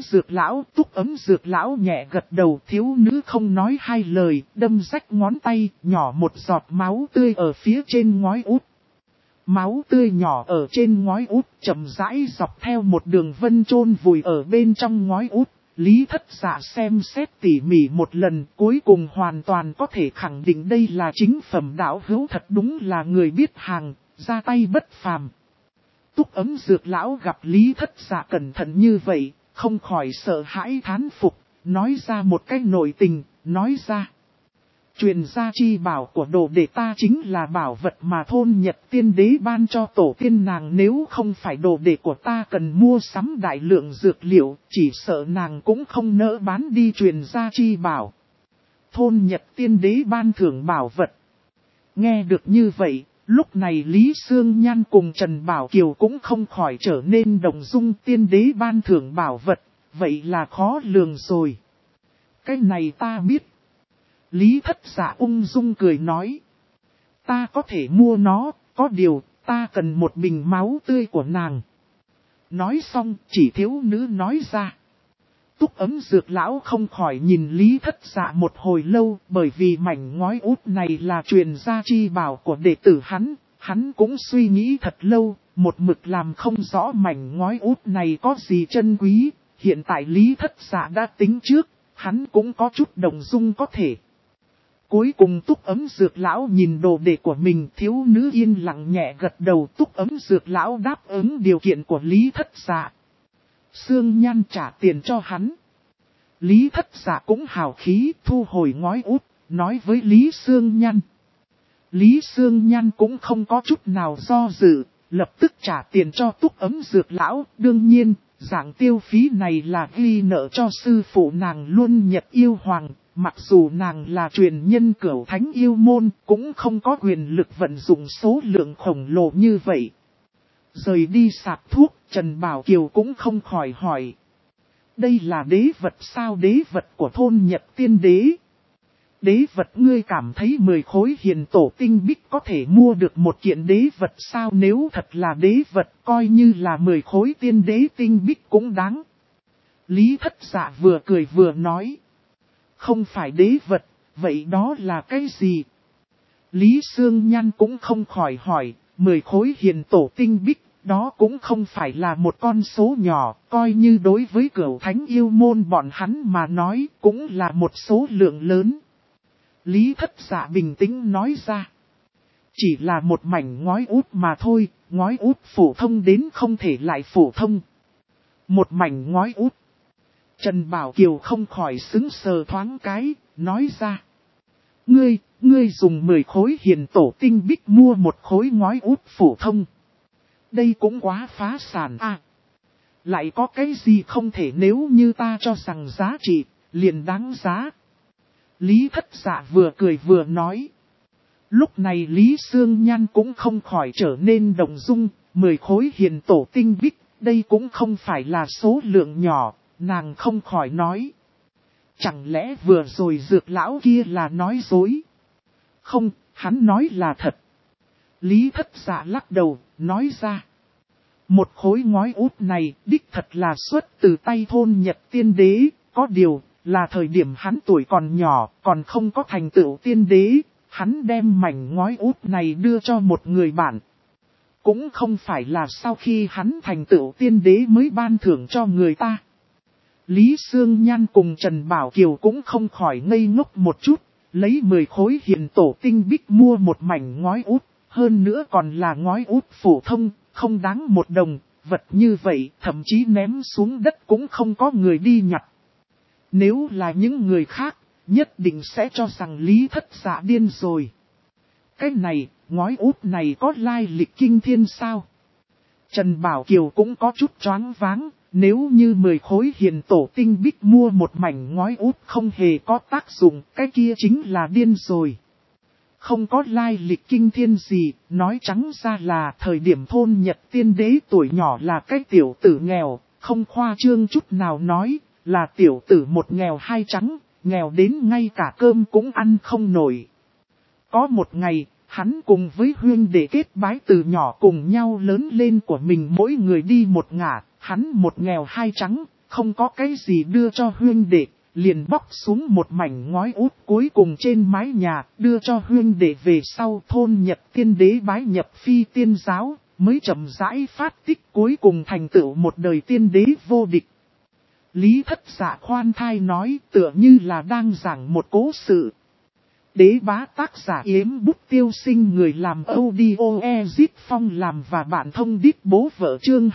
Speaker 1: Dược Lão nhẹ gật đầu, thiếu nữ không nói hai lời, đâm rách ngón tay, nhỏ một giọt máu tươi ở phía trên ngói út. Máu tươi nhỏ ở trên ngói út chậm rãi dọc theo một đường vân chôn vùi ở bên trong ngói út. Lý Thất Dạ xem xét tỉ mỉ một lần, cuối cùng hoàn toàn có thể khẳng định đây là chính phẩm đạo hữu, thật đúng là người biết hàng, ra tay bất phàm. Túc Ấm Dược Lão gặp Lý Thất Dạ cẩn thận như vậy, không khỏi sợ hãi thán phục, nói ra một cái nội tình, nói ra. Truyền gia chi bảo của đồ đệ ta chính là bảo vật mà thôn Nhật Tiên Đế ban cho tổ tiên nàng, nếu không phải đồ đệ của ta cần mua sắm đại lượng dược liệu, chỉ sợ nàng cũng không nỡ bán đi truyền gia chi bảo. Thôn Nhật Tiên Đế ban thưởng bảo vật. Nghe được như vậy, lúc này Lý Sương Nhan cùng Trần Bảo Kiều cũng không khỏi trở nên động dung, Tiên Đế ban thưởng bảo vật, vậy là khó lường rồi. Cái này ta biết. Lý Thất Dạ ung dung cười nói. Ta có thể mua nó, có điều, ta cần một bình máu tươi của nàng. Nói xong, chỉ thiếu nữ nói ra. Túc Ấm Dược Lão không khỏi nhìn Lý Thất Dạ một hồi lâu, bởi vì mảnh ngói út này là truyền gia chi bảo của đệ tử hắn cũng suy nghĩ thật lâu, một mực làm không rõ mảnh ngói út này có gì chân quý, hiện tại Lý Thất Dạ đã tính trước, hắn cũng có chút động dung có thể. Cuối cùng Túc Ấm Dược Lão nhìn đồ đệ của mình, thiếu nữ yên lặng nhẹ gật đầu, Túc Ấm Dược Lão đáp ứng điều kiện của Lý Thất Dạ. Sương Nhan trả tiền cho hắn. Lý Thất Dạ cũng hào khí thu hồi ngói út, nói với Lý Sương Nhan. Lý Sương Nhan cũng không có chút nào do dự, lập tức trả tiền cho Túc Ấm Dược Lão. Đương nhiên, dạng tiêu phí này là ghi nợ cho sư phụ nàng Luân Nhật Yêu Hoàng. Mặc dù nàng là truyền nhân Cửu Thánh Yêu Môn, cũng không có quyền lực vận dụng số lượng khổng lồ như vậy. Rời đi sạp thuốc, Trần Bảo Kiều cũng không khỏi hỏi. Đây là đế vật sao? Đế vật của thôn Nhật Tiên Đế. Đế vật ngươi cảm thấy 10 khối hiền tổ tinh bích có thể mua được một kiện đế vật sao? Nếu thật là đế vật, coi như là 10 khối tiên đế tinh bích cũng đáng. Lý Thất Dạ vừa cười vừa nói. Không phải đế vật, vậy đó là cái gì? Lý Sương Nhan cũng không khỏi hỏi, 10 khối hiền tổ tinh bích, đó cũng không phải là một con số nhỏ, coi như đối với Cửu Thánh Yêu Môn bọn hắn mà nói, cũng là một số lượng lớn. Lý Thất Dạ bình tĩnh nói ra. Chỉ là một mảnh ngói út mà thôi, ngói út phổ thông đến không thể lại phổ thông. Một mảnh ngói út. Trần Bảo Kiều không khỏi sững sờ thoáng cái, nói ra. Ngươi dùng 10 khối hiền tổ tinh bích mua một khối ngói út phổ thông. Đây cũng quá phá sản à. Lại có cái gì không thể, nếu như ta cho rằng giá trị, liền đáng giá. Lý Thất Dạ vừa cười vừa nói. Lúc này Lý Sương Nhan cũng không khỏi trở nên động dung, 10 khối hiền tổ tinh bích, đây cũng không phải là số lượng nhỏ, nàng không khỏi nói. Chẳng lẽ vừa rồi Dược lão kia là nói dối? Không, hắn nói là thật. Lý Thất Dạ lắc đầu, nói ra. Một khối ngói út này đích thật là xuất từ tay thôn Nhật tiên đế, có điều là thời điểm hắn tuổi còn nhỏ, còn không có thành tựu tiên đế, hắn đem mảnh ngói út này đưa cho một người bạn. Cũng không phải là sau khi hắn thành tựu tiên đế mới ban thưởng cho người ta. Lý Sương Nhan cùng Trần Bảo Kiều cũng không khỏi ngây ngốc một chút, lấy 10 khối hiền tổ tinh bích mua một mảnh ngói út, hơn nữa còn là ngói út phổ thông, không đáng một đồng, vật như vậy thậm chí ném xuống đất cũng không có người đi nhặt. Nếu là những người khác, nhất định sẽ cho rằng Lý Thất Dạ điên rồi. Cái này, ngói út này có lai lịch kinh thiên sao? Trần Bảo Kiều cũng có chút choáng váng, nếu như 10 khối hiền tổ tinh bích mua một mảnh ngói út không hề có tác dụng, cái kia chính là điên rồi. Không có lai lịch kinh thiên gì, nói trắng ra là thời điểm thôn Nhật tiên đế tuổi nhỏ là cái tiểu tử nghèo, không khoa trương chút nào nói, là tiểu tử một nghèo hai trắng, nghèo đến ngay cả cơm cũng ăn không nổi. Có một ngày, hắn cùng với huynh đệ kết bái từ nhỏ cùng nhau lớn lên của mình, mỗi người đi một ngả, hắn một nghèo hai trắng, không có cái gì đưa cho huynh đệ, liền bóc xuống một mảnh ngói út cuối cùng trên mái nhà, đưa cho huynh đệ về sau thôn Nhật tiên đế bái nhập phi tiên giáo, mới chậm rãi phát tích cuối cùng thành tựu một đời tiên đế vô địch. Lý Thất Dạ khoan thai nói tựa như là đang giảng một cố sự. Đế bá tác giả Yếm Bút Tiêu Sinh, người làm audio Ezit Phong làm và bạn thông điệp bố vợ, chương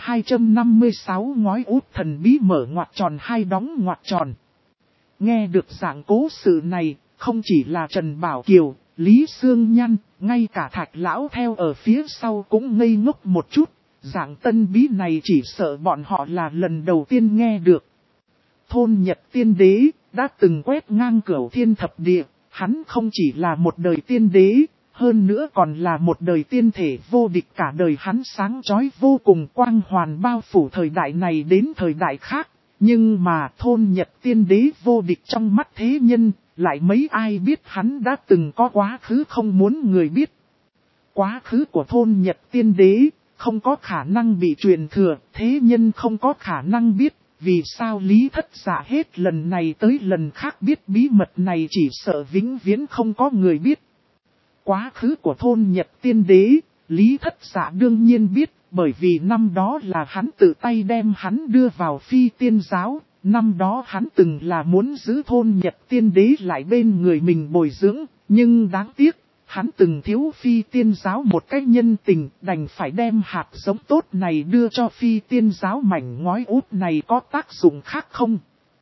Speaker 1: 256 ngói út thần bí mở ngoặc tròn hai đóng ngoặc tròn. Nghe được giảng cố sự này, không chỉ là Trần Bảo Kiều, Lý Sương Nhan, ngay cả Thạch Lão theo ở phía sau cũng ngây ngốc một chút, giảng tân bí này chỉ sợ bọn họ là lần đầu tiên nghe được. Thôn Nhật tiên đế, đã từng quét ngang cửu thiên thập địa, hắn không chỉ là một đời tiên đế, hơn nữa còn là một đời tiên thể vô địch, cả đời hắn sáng chói vô cùng, quang hoàn bao phủ thời đại này đến thời đại khác. Nhưng mà thôn Nhật tiên đế vô địch trong mắt thế nhân, lại mấy ai biết hắn đã từng có quá khứ không muốn người biết. Quá khứ của thôn Nhật tiên đế, không có khả năng bị truyền thừa, thế nhân không có khả năng biết. Vì sao Lý Thất Dạ hết lần này tới lần khác biết bí mật này, chỉ sợ vĩnh viễn không có người biết. Quá khứ của thôn Nhật tiên đế, Lý Thất Dạ đương nhiên biết, bởi vì năm đó là hắn tự tay đem hắn đưa vào phi tiên giáo, năm đó hắn từng là muốn giữ thôn Nhật tiên đế lại bên người mình bồi dưỡng, nhưng đáng tiếc, hắn từng thiếu phi tiên giáo một cái nhân tình, đành phải đem hạt giống tốt này đưa cho phi tiên giáo. Mảnh ngói út này có tác dụng khác không?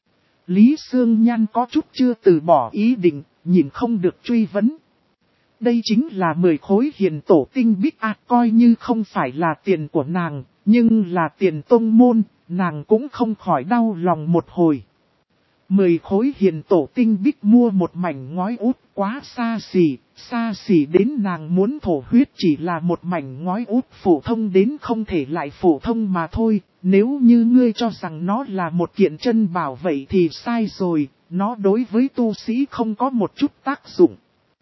Speaker 1: Lý Sương Nhan có chút chưa từ bỏ ý định, nhìn không được truy vấn. Đây chính là 10 khối hiền tổ tinh bích coi như không phải là tiền của nàng, nhưng là tiền tông môn, nàng cũng không khỏi đau lòng một hồi. 10 khối hiền tổ tinh bích mua một mảnh ngói út quá xa xỉ đến nàng muốn thổ huyết, chỉ là một mảnh ngói út phổ thông đến không thể lại phổ thông mà thôi. Nếu như ngươi cho rằng nó là một kiện chân bảo vậy thì sai rồi, nó đối với tu sĩ không có một chút tác dụng.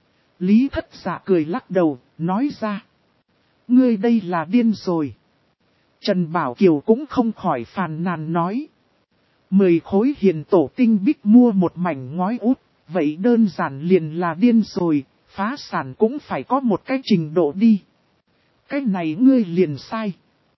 Speaker 1: Lý Thất Dạ cười lắc đầu, nói ra. Ngươi đây là điên rồi. Trần Bảo Kiều cũng không khỏi phàn nàn nói. 10 khối hiền tổ tinh bích mua một mảnh ngói út, vậy đơn giản liền là điên rồi, phá sản cũng phải có một cái trình độ đi. Cái này ngươi liền sai.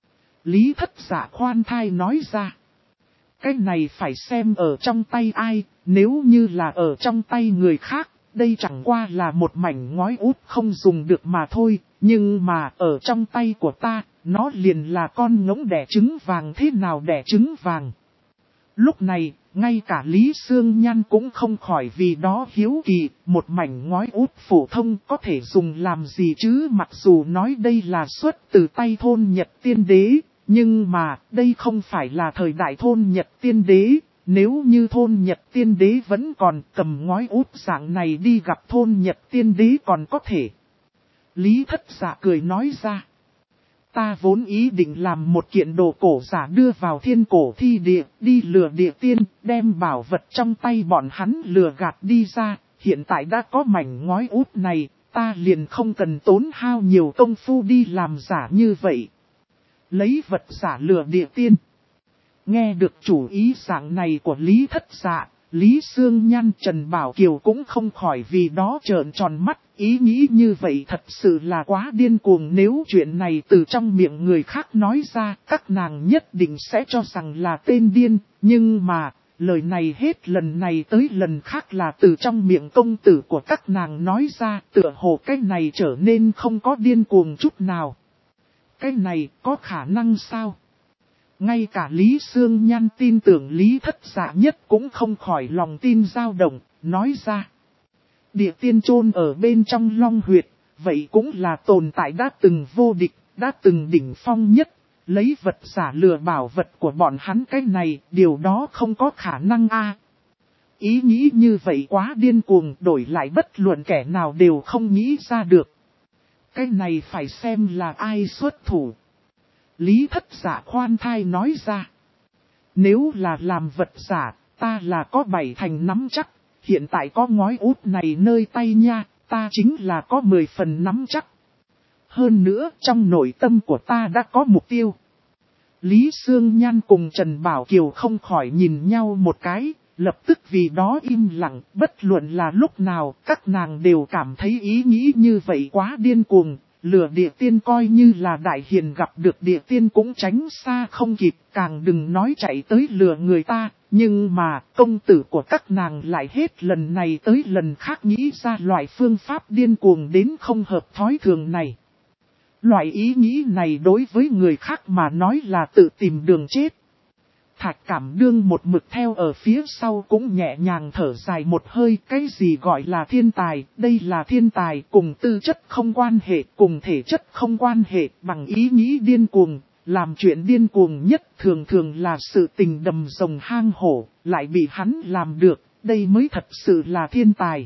Speaker 1: Lý Thất Dạ khoan thai nói ra. Cái này phải xem ở trong tay ai, nếu như là ở trong tay người khác, đây chẳng qua là một mảnh ngói út không dùng được mà thôi, nhưng mà ở trong tay của ta, nó liền là con ngỗng đẻ trứng vàng. Thế nào đẻ trứng vàng? Lúc này, ngay cả Lý Sương Nhan cũng không khỏi vì đó hiếu kỳ, một mảnh ngói út phổ thông có thể dùng làm gì chứ, mặc dù nói đây là xuất từ tay thôn Nhật Tiên Đế, nhưng mà đây không phải là thời đại thôn Nhật Tiên Đế. Nếu như thôn Nhật Tiên Đế vẫn còn cầm ngói út dạng này đi gặp thôn Nhật Tiên Đế còn có thể. Lý Thất Dạ cười nói ra. Ta vốn ý định làm một kiện đồ cổ giả đưa vào thiên cổ thi địa, đi lừa địa tiên, đem bảo vật trong tay bọn hắn lừa gạt đi ra. Hiện tại đã có mảnh ngói út này, ta liền không cần tốn hao nhiều công phu đi làm giả như vậy. Lấy vật giả lừa địa tiên. Nghe được chủ ý dạng này của Lý Thất Dạ, Lý Sương Nhan Trần Bảo Kiều cũng không khỏi vì đó trợn tròn mắt. Ý nghĩ như vậy thật sự là quá điên cuồng, nếu chuyện này từ trong miệng người khác nói ra, các nàng nhất định sẽ cho rằng là tên điên. Nhưng mà, lời này hết lần này tới lần khác là từ trong miệng công tử của các nàng nói ra, tựa hồ cái này trở nên không có điên cuồng chút nào. Cái này có khả năng sao? Ngay cả Lý Sương Nhan tin tưởng Lý Thất Dạ nhất cũng không khỏi lòng tin dao động, nói ra. Địa tiên chôn ở bên trong long huyệt, vậy cũng là tồn tại đã từng vô địch, đã từng đỉnh phong nhất. Lấy vật giả lừa bảo vật của bọn hắn cái này, điều đó không có khả năng a. Ý nghĩ như vậy quá điên cuồng, đổi lại bất luận kẻ nào đều không nghĩ ra được. Cái này phải xem là ai xuất thủ. Lý Thất Dạ khoan thai nói ra. Nếu là làm vật giả, ta là có 7 thành nắm chắc. Hiện tại có ngói út này nơi tay nha, ta chính là có 10 phần nắm chắc. Hơn nữa, trong nội tâm của ta đã có mục tiêu. Lý Sương Nhan cùng Trần Bảo Kiều không khỏi nhìn nhau một cái, lập tức vì đó im lặng, bất luận là lúc nào, các nàng đều cảm thấy ý nghĩ như vậy quá điên cuồng. Lừa địa tiên coi như là đại hiền gặp được địa tiên cũng tránh xa không kịp, càng đừng nói chạy tới lừa người ta. Nhưng mà công tử của các nàng lại hết lần này tới lần khác nghĩ ra loại phương pháp điên cuồng đến không hợp thói thường này. Loại ý nghĩ này đối với người khác mà nói là tự tìm đường chết. Thạch Cảm Đương một mực theo ở phía sau cũng nhẹ nhàng thở dài một hơi. Cái gì gọi là thiên tài, đây là thiên tài, cùng tư chất không quan hệ, cùng thể chất không quan hệ, bằng ý nghĩ điên cuồng. Làm chuyện điên cuồng nhất thường thường là sự tình đầm rồng hang hổ, lại bị hắn làm được, đây mới thật sự là thiên tài.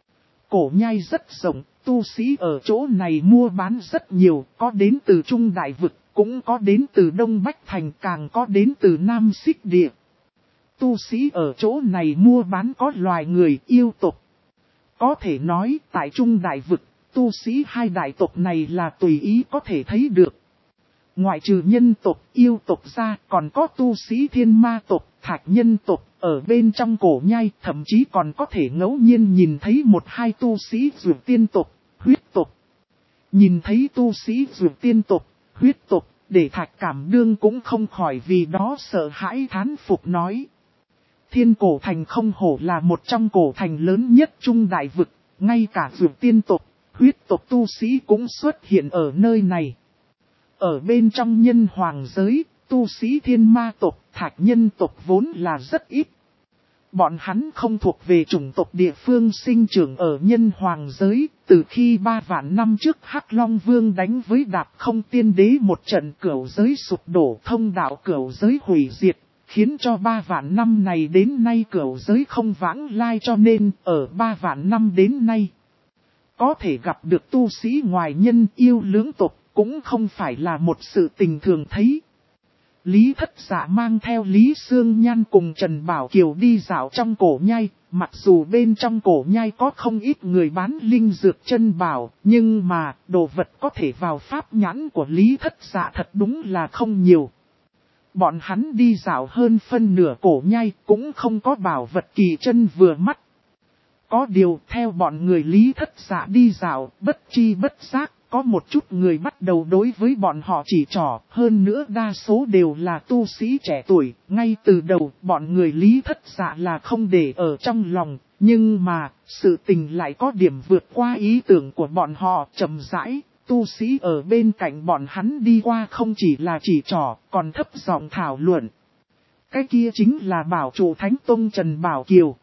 Speaker 1: Cổ Nhai rất rộng, tu sĩ ở chỗ này mua bán rất nhiều, có đến từ Trung Đại Vực, cũng có đến từ Đông Bách Thành, càng có đến từ Nam Xích Địa. Tu sĩ ở chỗ này mua bán có loài người yêu tộc. Có thể nói tại Trung Đại Vực, tu sĩ hai đại tộc này là tùy ý có thể thấy được. Ngoại trừ nhân tộc, yêu tộc ra, còn có tu sĩ thiên ma tộc, thạch nhân tộc, ở bên trong Cổ Nhai, thậm chí còn có thể ngẫu nhiên nhìn thấy một hai tu sĩ dược tiên tộc, huyết tộc. Nhìn thấy tu sĩ dược tiên tộc, huyết tộc, để Thạch Cảm Đương cũng không khỏi vì đó sợ hãi thán phục nói. Thiên Cổ Thành không hổ là một trong cổ thành lớn nhất Trung Đại Vực, ngay cả dược tiên tộc, huyết tộc tu sĩ cũng xuất hiện ở nơi này. Ở bên trong nhân hoàng giới, tu sĩ thiên ma tộc, thạch nhân tộc vốn là rất ít. Bọn hắn không thuộc về chủng tộc địa phương sinh trưởng ở nhân hoàng giới, từ khi 3 vạn năm trước Hắc Long Vương đánh với Đạp Không Tiên Đế một trận cửu giới sụp đổ, thông đạo cửu giới hủy diệt, khiến cho 3 vạn năm này đến nay cửu giới không vãng lai, cho nên ở 3 vạn năm đến nay có thể gặp được tu sĩ ngoài nhân yêu lưỡng tộc cũng không phải là một sự tình thường thấy. Lý Thất Dạ mang theo Lý Sương Nhan cùng Trần Bảo Kiều đi dạo trong Cổ Nhai, mặc dù bên trong Cổ Nhai có không ít người bán linh dược chân bảo, nhưng mà đồ vật có thể vào pháp nhãn của Lý Thất Dạ thật đúng là không nhiều. Bọn hắn đi dạo hơn phân nửa Cổ Nhai cũng không có bảo vật kỳ chân vừa mắt. Có điều theo bọn người Lý Thất Dạ đi dạo, bất chi bất giác. Có một chút người bắt đầu đối với bọn họ chỉ trỏ, hơn nữa đa số đều là tu sĩ trẻ tuổi, ngay từ đầu bọn người Lý Thất Dạ là không để ở trong lòng, nhưng mà sự tình lại có điểm vượt qua ý tưởng của bọn họ. Chậm rãi, tu sĩ ở bên cạnh bọn hắn đi qua không chỉ là chỉ trỏ, còn thấp giọng thảo luận. Cái kia chính là bảo chủ Thánh Tông Trần Bảo Kiều.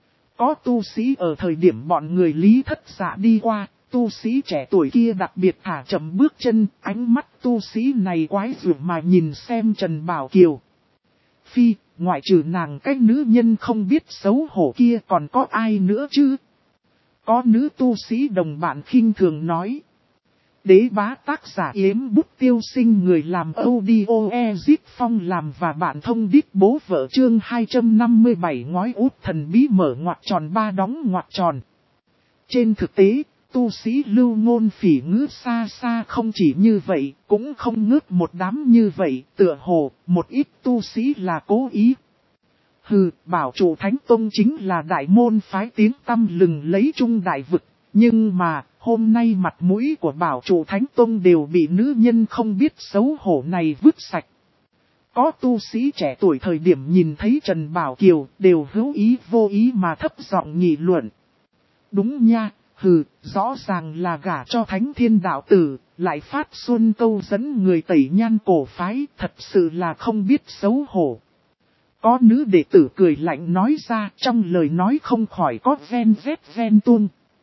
Speaker 1: Có tu sĩ ở thời điểm bọn người Lý Thất Dạ đi qua, tu sĩ trẻ tuổi kia đặc biệt thả chậm bước chân, ánh mắt tu sĩ này quái dị mà nhìn xem Trần Bảo Kiều. Phi, ngoại trừ nàng cái nữ nhân không biết xấu hổ kia còn có ai nữa chứ? Có nữ tu sĩ đồng bạn khinh thường nói. Đế bá tác giả Yếm Bút Tiêu Sinh người làm audio Ezip Phong làm và bạn thông đít bố vợ chương 257 ngói út thần bí mở ngoặc tròn ba đóng ngoặc tròn. Trên thực tế, tu sĩ lưu ngôn phỉ ngữ xa xa không chỉ như vậy, cũng không ngớt một đám như vậy, tựa hồ, một ít tu sĩ là cố ý. Hừ, bảo chủ Thánh Tông chính là đại môn phái tiếng tăm lừng lấy trung đại vực, nhưng mà, hôm nay mặt mũi của bảo chủ Thánh Tông đều bị nữ nhân không biết xấu hổ này vứt sạch. Có tu sĩ trẻ tuổi thời điểm nhìn thấy Trần Bảo Kiều đều hữu ý vô ý mà thấp giọng nghị luận. Đúng nha, hừ, rõ ràng là gả cho Thánh Thiên Đạo Tử, lại phát xuân câu dẫn người tẩy nhan cổ phái, thật sự là không biết xấu hổ. Có nữ đệ tử cười lạnh nói ra, trong lời nói không khỏi có ven vét ven tuông.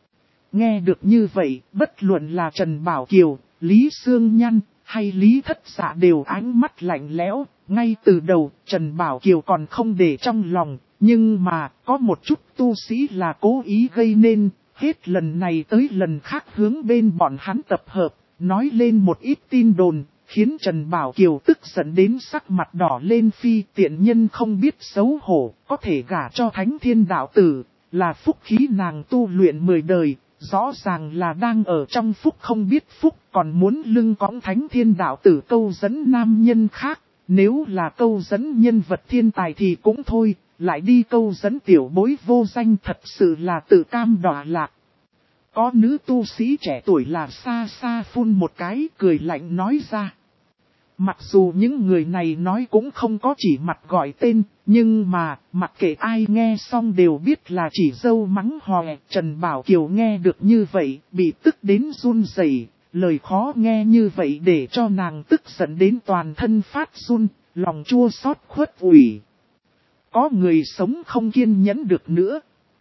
Speaker 1: Nghe được như vậy, bất luận là Trần Bảo Kiều, Lý Sương Nhăn, hay Lý Thất Dạ đều ánh mắt lạnh lẽo. Ngay từ đầu, Trần Bảo Kiều còn không để trong lòng, nhưng mà, có một chút tu sĩ là cố ý gây nên, hết lần này tới lần khác hướng bên bọn hắn tập hợp, nói lên một ít tin đồn, khiến Trần Bảo Kiều tức giận đến sắc mặt đỏ lên. Phi tiện nhân không biết xấu hổ, có thể gả cho Thánh Thiên Đạo Tử, là phúc khí nàng tu luyện 10 đời. Rõ ràng là đang ở trong phúc không biết phúc, còn muốn lưng cõng Thánh Thiên Đạo Tử câu dẫn nam nhân khác. Nếu là câu dẫn nhân vật thiên tài thì cũng thôi, lại đi câu dẫn tiểu bối vô danh, thật sự là tự cam đọa lạc. Có nữ tu sĩ trẻ tuổi là xa xa phun một cái, cười lạnh nói ra. Mặc dù những người này nói cũng không có chỉ mặt gọi tên, nhưng mà, mặc kệ ai nghe xong đều biết là chỉ dâu mắng hòe. Trần Bảo Kiều nghe được như vậy, bị tức đến run rẩy, lời khó nghe như vậy để cho nàng tức giận đến toàn thân phát run, lòng chua xót khuất ủy. Có người sống không kiên nhẫn được nữa.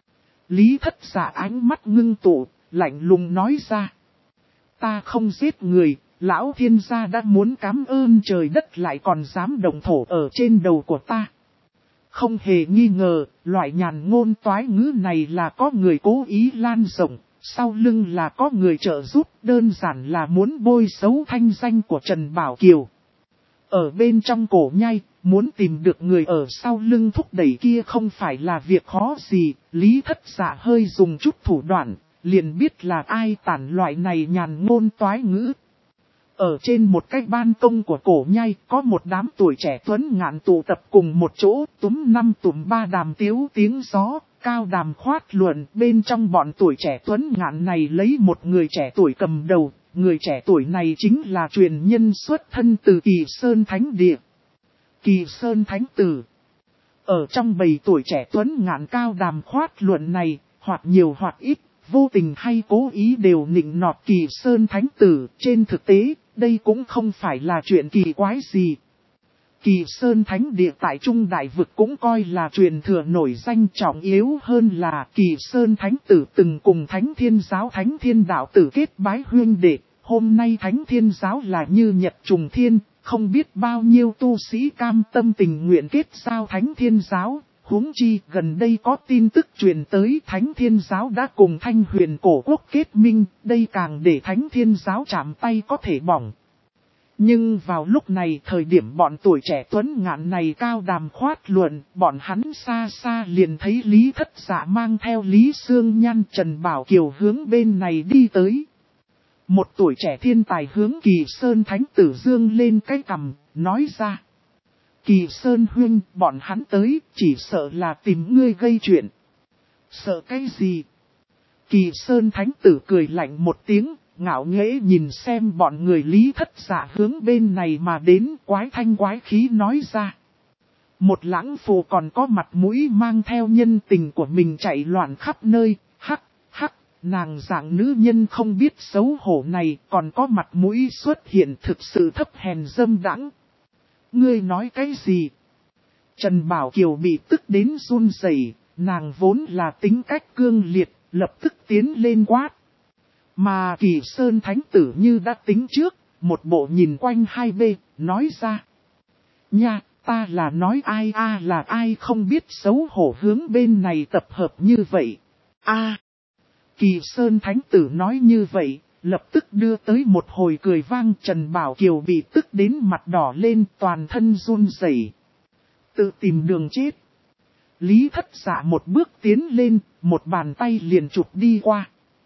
Speaker 1: Lý Thất Dạ ánh mắt ngưng tụ, lạnh lùng nói ra. Ta không giết người. Lão thiên gia đã muốn cảm ơn trời đất lại còn dám động thổ ở trên đầu của ta. Không hề nghi ngờ, loại nhàn ngôn toái ngữ này là có người cố ý lan rộng, sau lưng là có người trợ giúp, đơn giản là muốn bôi xấu thanh danh của Trần Bảo Kiều. Ở bên trong cổ nhai, muốn tìm được người ở sau lưng thúc đẩy kia không phải là việc khó gì. Lý Thất Dạ hơi dùng chút thủ đoạn, liền biết là ai tản loại này nhàn ngôn toái ngữ. Ở trên một cái ban công của cổ nhai, có một đám tuổi trẻ tuấn ngạn tụ tập cùng một chỗ, túm năm tụm ba đàm tiếu tiếng gió, cao đàm khoát luận. Bên trong bọn tuổi trẻ tuấn ngạn này lấy một người trẻ tuổi cầm đầu, người trẻ tuổi này chính là truyền nhân xuất thân từ Kỳ Sơn Thánh Địa. Kỳ Sơn Thánh Tử. Ở trong bầy tuổi trẻ tuấn ngạn cao đàm khoát luận này, hoặc nhiều hoặc ít, vô tình hay cố ý đều nịnh nọt Kỳ Sơn Thánh Tử. Trên thực tế, đây cũng không phải là chuyện kỳ quái gì. Kỳ Sơn Thánh Địa tại Trung Đại Vực cũng coi là truyền thừa nổi danh, trọng yếu hơn là Kỳ Sơn Thánh Tử từng cùng Thánh Thiên Giáo Thánh Thiên Đạo Tử kết bái huyên đệ. Hôm nay Thánh Thiên Giáo là như nhật trùng thiên, không biết bao nhiêu tu sĩ cam tâm tình nguyện kết giao Thánh Thiên Giáo. Huống chi gần đây có tin tức truyền tới Thánh Thiên Giáo đã cùng Thanh Huyền Cổ Quốc kết minh, đây càng để Thánh Thiên Giáo chạm tay có thể bỏng. Nhưng vào lúc này thời điểm bọn tuổi trẻ tuấn ngạn này cao đàm khoát luận, bọn hắn xa xa liền thấy Lý Thất Dạ mang theo Lý Sương Nhan Trần Bảo Kiều hướng bên này đi tới. Một tuổi trẻ thiên tài hướng Kỳ Sơn Thánh Tử dương lên cái cằm, nói ra. Kỳ Sơn huynh, bọn hắn tới, chỉ sợ là tìm ngươi gây chuyện. Sợ cái gì? Kỳ Sơn Thánh Tử cười lạnh một tiếng, ngạo nghễ nhìn xem bọn người Lý Thất Dạ hướng bên này mà đến, quái thanh quái khí nói ra. Một lãng phù còn có mặt mũi mang theo nhân tình của mình chạy loạn khắp nơi, hắc, hắc, nàng dạng nữ nhân không biết xấu hổ này còn có mặt mũi xuất hiện thực sự thấp hèn dâm đãng. Ngươi nói cái gì? Trần Bảo Kiều bị tức đến run rẩy, nàng vốn là tính cách cương liệt, lập tức tiến lên quát. Mà Kỳ Sơn Thánh Tử như đã tính trước, một bộ nhìn quanh hai bên, nói ra. Nha, ta là nói ai là ai không biết xấu hổ hướng bên này tập hợp như vậy. Kỳ Sơn Thánh Tử nói như vậy, lập tức đưa tới một hồi cười vang. Trần Bảo Kiều bị tức đến mặt đỏ lên, toàn thân run rẩy, tự tìm đường chết. Lý Thất Dạ một bước tiến lên, một bàn tay liền chụp đi qua.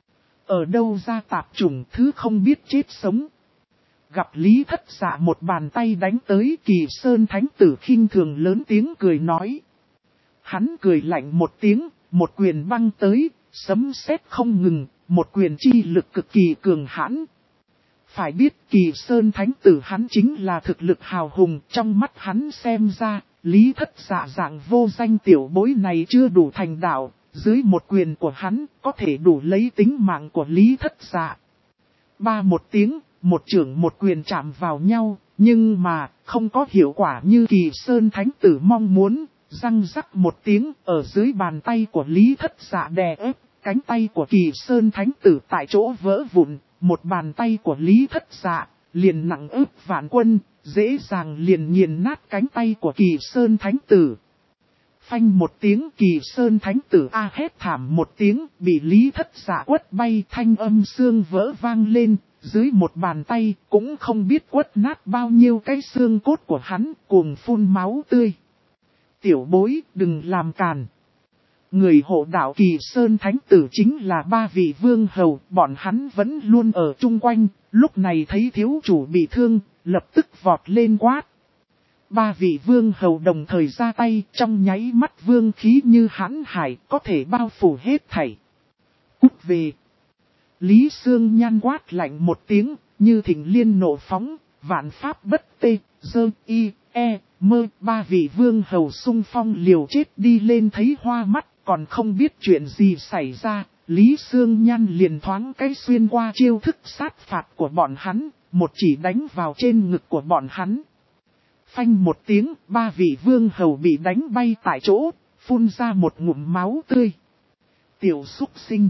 Speaker 1: Ở đâu ra tạp chủng thứ không biết chết sống. Gặp Lý Thất Dạ một bàn tay đánh tới, Kỳ Sơn Thánh Tử khinh thường lớn tiếng cười nói. Hắn cười lạnh một tiếng, một quyền băng tới, sấm sét không ngừng, một quyền chi lực cực kỳ cường hãn. Phải biết Kỳ Sơn Thánh Tử hắn chính là thực lực hào hùng, trong mắt hắn xem ra, Lý Thất Dạ dạng vô danh tiểu bối này chưa đủ thành đạo, dưới một quyền của hắn có thể đủ lấy tính mạng của Lý Thất Dạ. Ba một tiếng, một chưởng một quyền chạm vào nhau, nhưng mà không có hiệu quả như Kỳ Sơn Thánh Tử mong muốn. Răng rắc một tiếng, ở dưới bàn tay của Lý Thất Dạ đè ép, cánh tay của Kỳ Sơn Thánh Tử tại chỗ vỡ vụn, một bàn tay của Lý Thất Dạ liền nặng ức vạn quân, dễ dàng liền nghiền nát cánh tay của Kỳ Sơn Thánh Tử. Phanh một tiếng, Kỳ Sơn Thánh Tử hét thảm một tiếng, bị Lý Thất Dạ quất bay, thanh âm xương vỡ vang lên, dưới một bàn tay cũng không biết quất nát bao nhiêu cái xương cốt của hắn, cuồng phun máu tươi. Tiểu bối, đừng làm càn. Người hộ đạo Kỳ Sơn Thánh Tử chính là ba vị vương hầu, bọn hắn vẫn luôn ở chung quanh, lúc này thấy thiếu chủ bị thương, lập tức vọt lên quát. Ba vị vương hầu đồng thời ra tay, trong nháy mắt vương khí như hãn hải, có thể bao phủ hết thảy. Cút về. Lý Sương Nhan quát lạnh một tiếng, như thỉnh liên nộ phóng, vạn pháp bất tê, dơ y, mơ. Ba vị vương hầu xung phong liều chết đi lên thấy hoa mắt, còn không biết chuyện gì xảy ra. Lý Sương Nhan liền thoáng cái xuyên qua chiêu thức sát phạt của bọn hắn, một chỉ đánh vào trên ngực của bọn hắn. Phanh một tiếng, ba vị vương hầu bị đánh bay tại chỗ, phun ra một ngụm máu tươi. Tiểu súc sinh.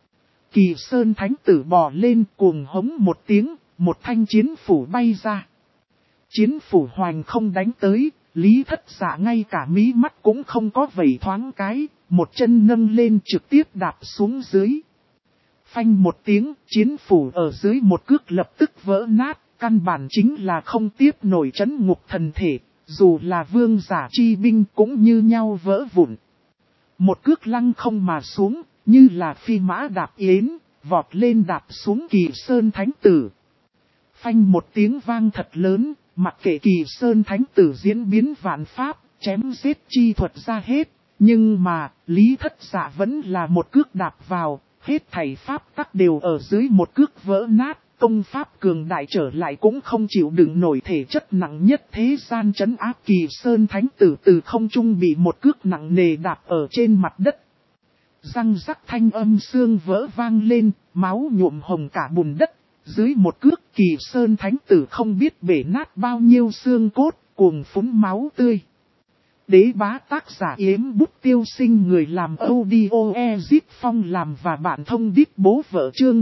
Speaker 1: Kỳ Sơn Thánh Tử bò lên cuồng hống một tiếng, một thanh chiến phủ bay ra. Chiến phủ hoành không đánh tới, Lý Thất Dạ ngay cả mí mắt cũng không có vẩy thoáng cái, một chân nâng lên trực tiếp đạp xuống dưới. Phanh một tiếng, chiến phủ ở dưới một cước lập tức vỡ nát, căn bản chính là không tiếp nổi trấn ngục thần thể, dù là vương giả chi binh cũng như nhau vỡ vụn. Một cước lăng không mà xuống, như là phi mã đạp yến, vọt lên đạp xuống Kỳ Sơn Thánh Tử. Phanh một tiếng vang thật lớn, mặc kệ Kỳ Sơn Thánh Tử diễn biến vạn pháp, chém giết chi thuật ra hết, nhưng mà, Lý Thất Dạ vẫn là một cước đạp vào, hết thảy pháp tắc đều ở dưới một cước vỡ nát, công pháp cường đại trở lại cũng không chịu đựng nổi thể chất nặng nhất thế gian trấn áp. Kỳ Sơn Thánh Tử từ không trung bị một cước nặng nề đạp ở trên mặt đất. Răng rắc thanh âm xương vỡ vang lên, máu nhuộm hồng cả bùn đất. Dưới một cước Kỳ Sơn Thánh Tử không biết bể nát bao nhiêu xương cốt, cuồng phúng máu tươi. Đế bá tác giả Yếm Bút Tiêu Sinh, người làm audio Ezit Phong làm và bạn thông đít bố vợ chương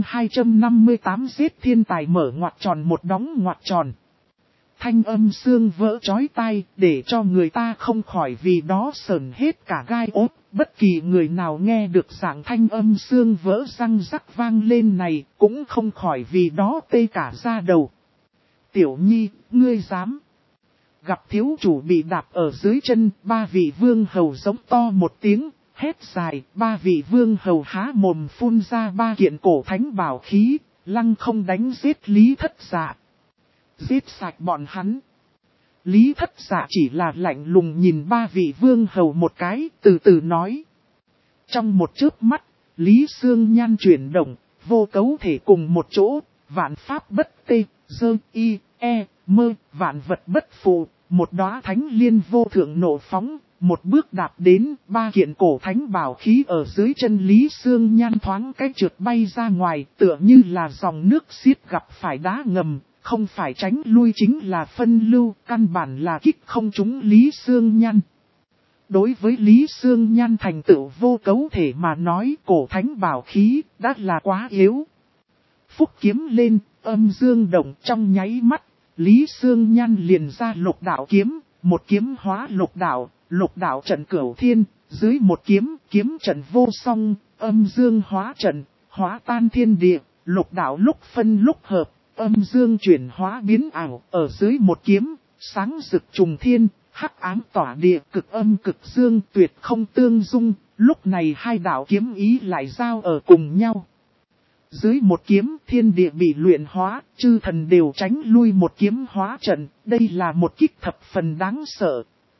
Speaker 1: 258 giết thiên tài mở ngoặc tròn một đóng ngoặc tròn. Thanh âm xương vỡ chói tai, để cho người ta không khỏi vì đó sởn hết cả gai ốt. Bất kỳ người nào nghe được dạng thanh âm xương vỡ răng rắc vang lên này, cũng không khỏi vì đó tê cả da đầu. Tiểu Nhi, ngươi dám. Gặp thiếu chủ bị đạp ở dưới chân, ba vị vương hầu giống to một tiếng, hét dài, ba vị vương hầu há mồm phun ra ba kiện cổ thánh bảo khí, lăng không đánh giết Lý Thất Dạ. Giết sạch bọn hắn. Lý Thất Dạ chỉ là lạnh lùng nhìn ba vị vương hầu một cái, từ từ nói. Trong một chớp mắt, Lý Sương Nhan chuyển động, vô cấu thể cùng một chỗ, vạn pháp bất tê, dơ y, mơ, vạn vật bất phù, một đóa thánh liên vô thượng nổ phóng, một bước đạp đến, ba kiện cổ thánh bảo khí ở dưới chân Lý Sương Nhan thoáng cái trượt bay ra ngoài, tựa như là dòng nước xiết gặp phải đá ngầm, không phải tránh lui chính là phân lưu, căn bản là kích không trúng Lý Sương Nhan. Đối với Lý Sương Nhan thành tựu vô cấu thể mà nói cổ thánh bảo khí đã là quá yếu. Phúc kiếm lên, âm dương động trong nháy mắt, Lý Sương Nhan liền ra lục đạo kiếm, một kiếm hóa lục đạo trận cửu thiên, dưới một kiếm, kiếm trận vô song, âm dương hóa trận, hóa tan thiên địa, lục đạo lúc phân lúc hợp, âm dương chuyển hóa biến ảo, ở dưới một kiếm, sáng rực trùng thiên, hắc ám tỏa địa, cực âm cực dương tuyệt không tương dung, lúc này hai đạo kiếm ý lại giao ở cùng nhau. Dưới một kiếm thiên địa bị luyện hóa, chư thần đều tránh lui một kiếm hóa trận, đây là một kích thập phần đáng sợ.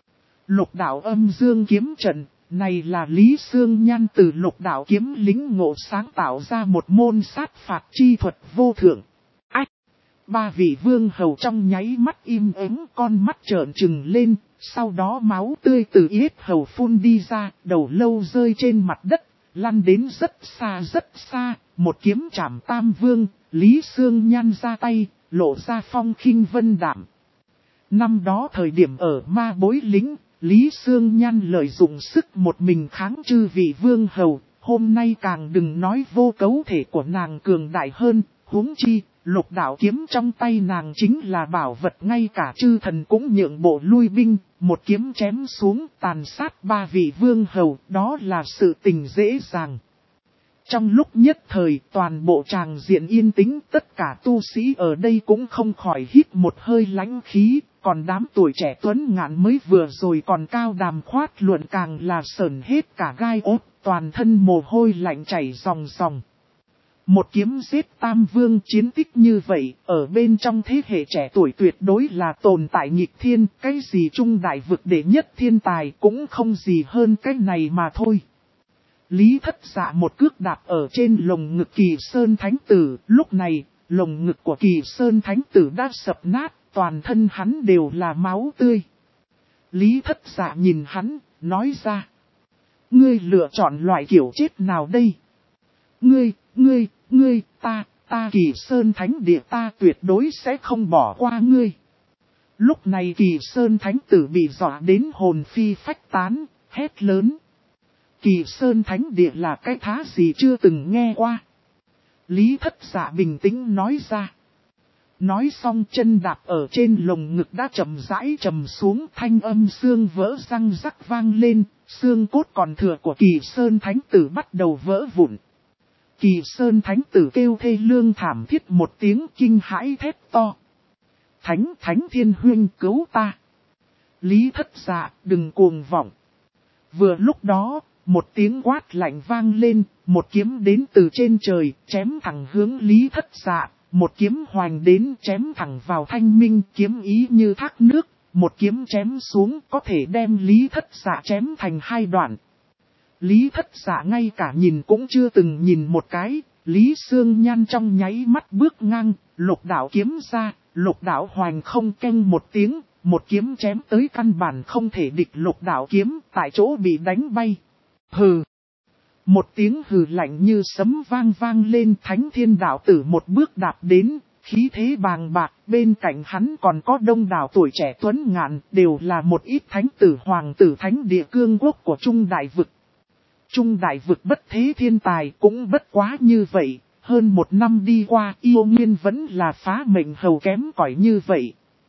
Speaker 1: Lục đạo âm dương kiếm trận, này là Lý Sương Nhan từ lục đạo kiếm lính ngộ sáng tạo ra một môn sát phạt chi thuật vô thượng. Ách! Ba vị vương hầu trong nháy mắt im ắng, con mắt trợn trừng lên, sau đó máu tươi từ yết hầu phun đi ra, đầu lâu rơi trên mặt đất, lăn đến rất xa, một kiếm chảm tam vương, Lý Sương Nhan ra tay, lộ ra phong khinh vân đạm. Năm đó thời điểm ở ma bối lính, Lý Sương Nhan lợi dụng sức một mình kháng chư vị vương hầu, hôm nay càng đừng nói vô cấu thể của nàng cường đại hơn, huống chi, lục đạo kiếm trong tay nàng chính là bảo vật, ngay cả chư thần cũng nhượng bộ lui binh, một kiếm chém xuống tàn sát ba vị vương hầu, đó là sự tình dễ dàng. Trong lúc nhất thời toàn bộ tràng diện yên tĩnh, tất cả tu sĩ ở đây cũng không khỏi hít một hơi lãnh khí, còn đám tuổi trẻ tuấn ngạn mới vừa rồi còn cao đàm khoát luận càng là sởn hết cả gai ốt, toàn thân mồ hôi lạnh chảy ròng ròng. Một kiếm giết tam vương chiến tích như vậy, ở bên trong thế hệ trẻ tuổi tuyệt đối là tồn tại nghịch thiên, cái gì trung đại vực đệ nhất thiên tài cũng không gì hơn cái này mà thôi. Lý Thất Dạ một cước đạp ở trên lồng ngực Kỳ Sơn Thánh Tử, lúc này, lồng ngực của Kỳ Sơn Thánh Tử đã sập nát, toàn thân hắn đều là máu tươi. Lý Thất Dạ nhìn hắn, nói ra: ngươi lựa chọn loại kiểu chết nào đây? Ngươi, ta Kỳ Sơn Thánh Địa ta tuyệt đối sẽ không bỏ qua ngươi. Lúc này Kỳ Sơn Thánh Tử bị dọa đến hồn phi phách tán, hét lớn: Kỳ Sơn Thánh Địa là cái thá gì chưa từng nghe qua? Lý Thất Dạ bình tĩnh nói ra. Nói xong chân đạp ở trên lồng ngực đã chậm rãi trầm xuống, thanh âm xương vỡ răng rắc vang lên, xương cốt còn thừa của Kỳ Sơn Thánh Tử bắt đầu vỡ vụn. Kỳ Sơn Thánh Tử kêu thê lương thảm thiết một tiếng kinh hãi thét to: Thánh Thiên Huynh cứu ta! Lý Thất Dạ đừng cuồng vọng. Vừa lúc đó, một tiếng quát lạnh vang lên, một kiếm đến từ trên trời, chém thẳng hướng Lý Thất Dạ, một kiếm hoành đến chém thẳng vào thanh minh, kiếm ý như thác nước, một kiếm chém xuống có thể đem Lý Thất Dạ chém thành hai đoạn. Lý Thất Dạ ngay cả nhìn cũng chưa từng nhìn một cái, Lý Sương Nhan trong nháy mắt bước ngang, lục đạo kiếm ra, lục đạo hoành không keng một tiếng, một kiếm chém tới căn bản không thể địch lục đạo kiếm, tại chỗ bị đánh bay. Hừ! Một tiếng hừ lạnh như sấm vang lên, Thánh Thiên Đạo Tử một bước đạp đến, khí thế bàng bạc, bên cạnh hắn còn có đông đảo tuổi trẻ tuấn ngạn, đều là một ít thánh tử hoàng tử thánh địa cương quốc của Trung Đại Vực. Trung Đại Vực bất thế thiên tài cũng bất quá như vậy, hơn một năm đi qua yêu nguyên vẫn là phá mệnh hầu kém cỏi như vậy.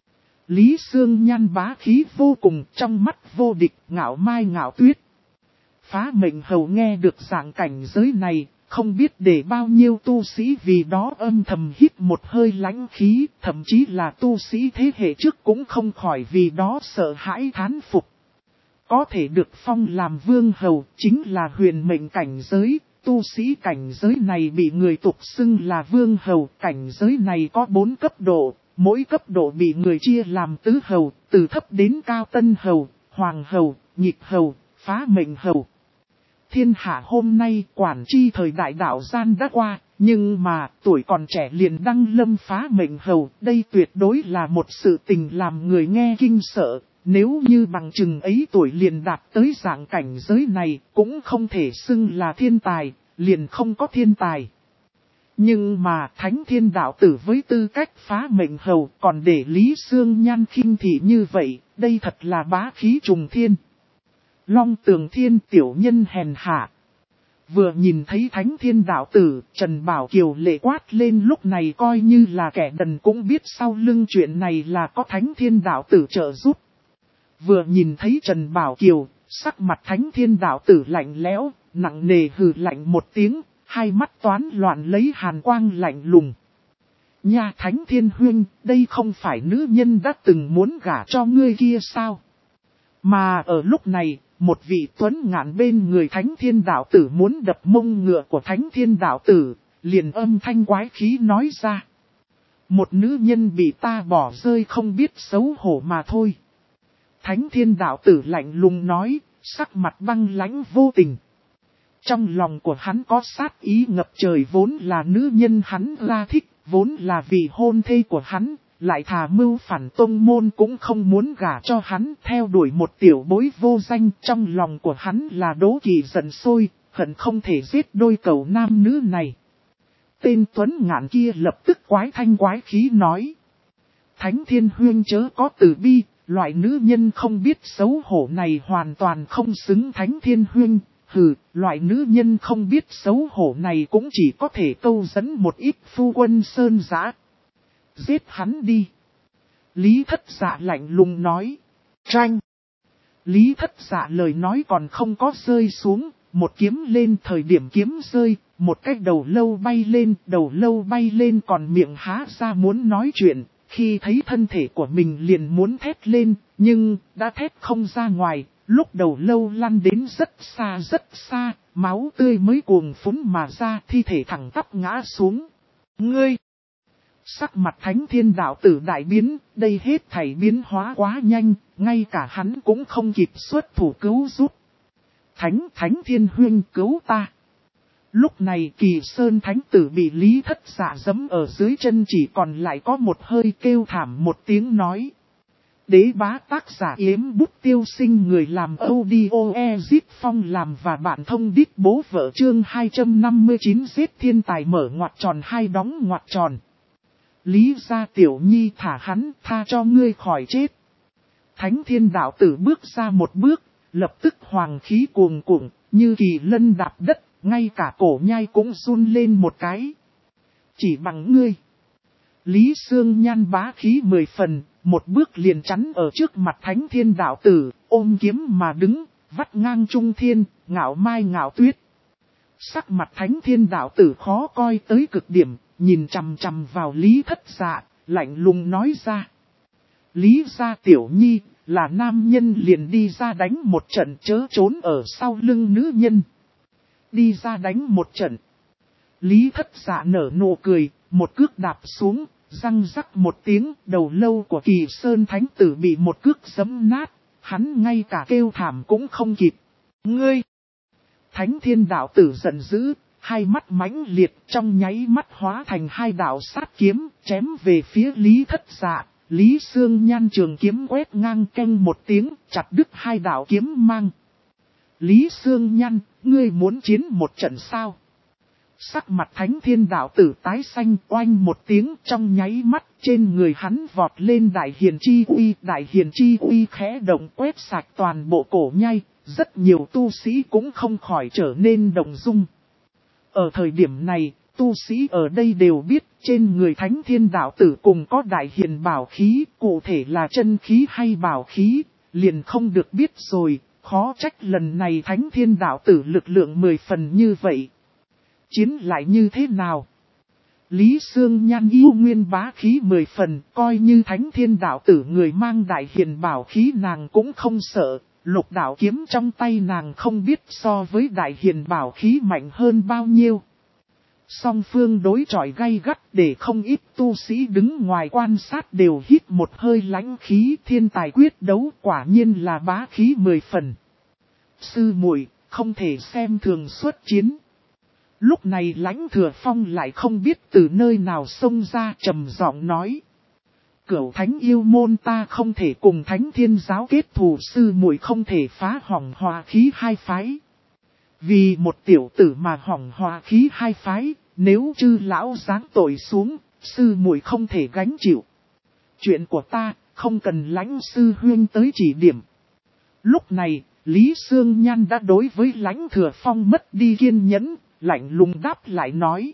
Speaker 1: Lý Sương Nhan bá khí vô cùng, trong mắt vô địch, ngạo mai ngạo tuyết. Phá mệnh hầu nghe được dạng cảnh giới này, không biết để bao nhiêu tu sĩ vì đó âm thầm hít một hơi lãnh khí, thậm chí là tu sĩ thế hệ trước cũng không khỏi vì đó sợ hãi thán phục. Có thể được phong làm vương hầu chính là huyền mệnh cảnh giới, tu sĩ cảnh giới này bị người tục xưng là vương hầu, cảnh giới này có 4 cấp độ, mỗi cấp độ bị người chia làm tứ hầu, từ thấp đến cao tân hầu, hoàng hầu, nhịp hầu, phá mệnh hầu. Thiên hạ hôm nay quản chi thời đại đạo gian đã qua, nhưng mà tuổi còn trẻ liền đăng lâm phá mệnh hầu, đây tuyệt đối là một sự tình làm người nghe kinh sợ. Nếu như bằng chừng ấy tuổi liền đạt tới dạng cảnh giới này, cũng không thể xưng là thiên tài, liền không có thiên tài. Nhưng mà Thánh Thiên Đạo Tử với tư cách phá mệnh hầu còn để Lý Sương Nhan khinh thị như vậy, đây thật là bá khí trùng thiên. Long Tường Thiên tiểu nhân hèn hạ. Vừa nhìn thấy Thánh Thiên đạo tử, Trần Bảo Kiều lệ quát lên, lúc này coi như là kẻ đần cũng biết sau lưng chuyện này là có Thánh Thiên đạo tử trợ giúp. Vừa nhìn thấy Trần Bảo Kiều, sắc mặt Thánh Thiên đạo tử lạnh lẽo, nặng nề hừ lạnh một tiếng, hai mắt toán loạn lấy hàn quang lạnh lùng. Nha Thánh Thiên huynh, đây không phải nữ nhân đã từng muốn gả cho ngươi kia sao? Mà ở lúc này, một vị tuấn ngạn bên người Thánh Thiên đạo tử muốn đập mông ngựa của Thánh Thiên đạo tử, liền âm thanh quái khí nói ra. Một nữ nhân bị ta bỏ rơi không biết xấu hổ mà thôi. Thánh Thiên đạo tử lạnh lùng nói, sắc mặt băng lãnh vô tình. Trong lòng của hắn có sát ý ngập trời, vốn là nữ nhân hắn ra thích, vốn là vị hôn thê của hắn, lại thà mưu phản tông môn cũng không muốn gả cho hắn, theo đuổi một tiểu bối vô danh. Trong lòng của hắn là đố kỵ giận sôi, hận không thể giết đôi cậu nam nữ này. Tên tuấn ngạn kia lập tức quái thanh quái khí nói. Thánh Thiên huynh chớ có từ bi, loại nữ nhân không biết xấu hổ này hoàn toàn không xứng Thánh Thiên huynh. Hừ, loại nữ nhân không biết xấu hổ này cũng chỉ có thể câu dẫn một ít phu quân sơn dã. Giết hắn đi. Lý Thất Dạ lạnh lùng nói. Tranh. Lý Thất Dạ lời nói còn không có rơi xuống, một kiếm lên, thời điểm kiếm rơi, một cái đầu lâu bay lên còn miệng há ra muốn nói chuyện, khi thấy thân thể của mình liền muốn thét lên, nhưng đã thét không ra ngoài. Lúc đầu lâu lăn đến rất xa, máu tươi mới cuồng phún mà ra, thi thể thẳng tắp ngã xuống. Ngươi! Sắc mặt Thánh Thiên đạo tử đại biến, đây hết thảy biến hóa quá nhanh, ngay cả hắn cũng không kịp xuất thủ cứu giúp. Thánh Thiên huynh cứu ta! Lúc này Kỳ Sơn Thánh tử bị Lý Thất Dạ giẫm ở dưới chân, chỉ còn lại có một hơi kêu thảm một tiếng nói. Đế bá tác giả Yếm Bút Tiêu Sinh, người làm audio Ezip Phong làm và bạn thông đích bố vợ, chương 259 giết thiên tài mở ngoặc tròn hai đóng ngoặc tròn. Lý gia tiểu nhi thả hắn, tha cho ngươi khỏi chết. Thánh Thiên đạo tử bước ra một bước, lập tức hoàng khí cuồn cuộn, như kỳ lân đạp đất, ngay cả cổ nhai cũng run lên một cái. Chỉ bằng ngươi. Lý Sương Nhan bá khí 10 phần, một bước liền chắn ở trước mặt Thánh Thiên đạo tử, ôm kiếm mà đứng, vắt ngang trung thiên, ngạo mai ngạo tuyết. Sắc mặt Thánh Thiên đạo tử khó coi tới cực điểm, nhìn chằm chằm vào Lý Thất Dạ, lạnh lùng nói ra. Lý gia tiểu nhi, là nam nhân liền đi ra đánh một trận, chớ trốn ở sau lưng nữ nhân. Đi ra đánh một trận. Lý Thất Dạ nở nụ cười, một cước đạp xuống, răng rắc một tiếng, đầu lâu của Kỳ Sơn Thánh tử bị một cước giẫm nát, hắn ngay cả kêu thảm cũng không kịp. Ngươi! Thánh Thiên đạo tử giận dữ, hai mắt mãnh liệt, trong nháy mắt hóa thành hai đạo sát kiếm, chém về phía Lý Thất Dạ. Lý Sương Nhan trường kiếm quét ngang canh một tiếng, chặt đứt hai đạo kiếm mang. Lý Sương Nhan, ngươi muốn chiến một trận sao? Sắc mặt Thánh Thiên đạo tử tái xanh, oanh một tiếng, trong nháy mắt trên người hắn vọt lên đại hiền chi uy khẽ động quét sạch toàn bộ cổ nhai, rất nhiều tu sĩ cũng không khỏi trở nên động dung. Ở thời điểm này, tu sĩ ở đây đều biết trên người Thánh Thiên đạo tử cùng có đại hiền bảo khí, cụ thể là chân khí hay bảo khí, liền không được biết rồi, khó trách lần này Thánh Thiên đạo tử lực lượng 10 phần như vậy. Chiến lại như thế nào? Lý Sương Nhan yêu nguyên bá khí 10 phần, coi như Thánh Thiên đạo tử người mang đại hiền bảo khí nàng cũng không sợ, lục đạo kiếm trong tay nàng không biết so với đại hiền bảo khí mạnh hơn bao nhiêu. Song phương đối chọi gay gắt, để không ít tu sĩ đứng ngoài quan sát đều hít một hơi lãnh khí, thiên tài quyết đấu quả nhiên là bá khí 10 phần. Sư muội không thể xem thường xuất chiến. Lúc này Lãnh Thừa Phong lại không biết từ nơi nào xông ra, trầm giọng nói. Cửu Thánh yêu môn ta không thể cùng Thánh Thiên giáo kết thù, sư muội không thể phá hỏng hòa khí hai phái. Vì một tiểu tử mà hỏng hòa khí hai phái, nếu chư lão giáng tội xuống, sư muội không thể gánh chịu. Chuyện của ta, không cần Lãnh sư huyên tới chỉ điểm. Lúc này, Lý Sương Nhan đã đối với Lãnh Thừa Phong mất đi kiên nhẫn, lạnh lùng đáp lại nói.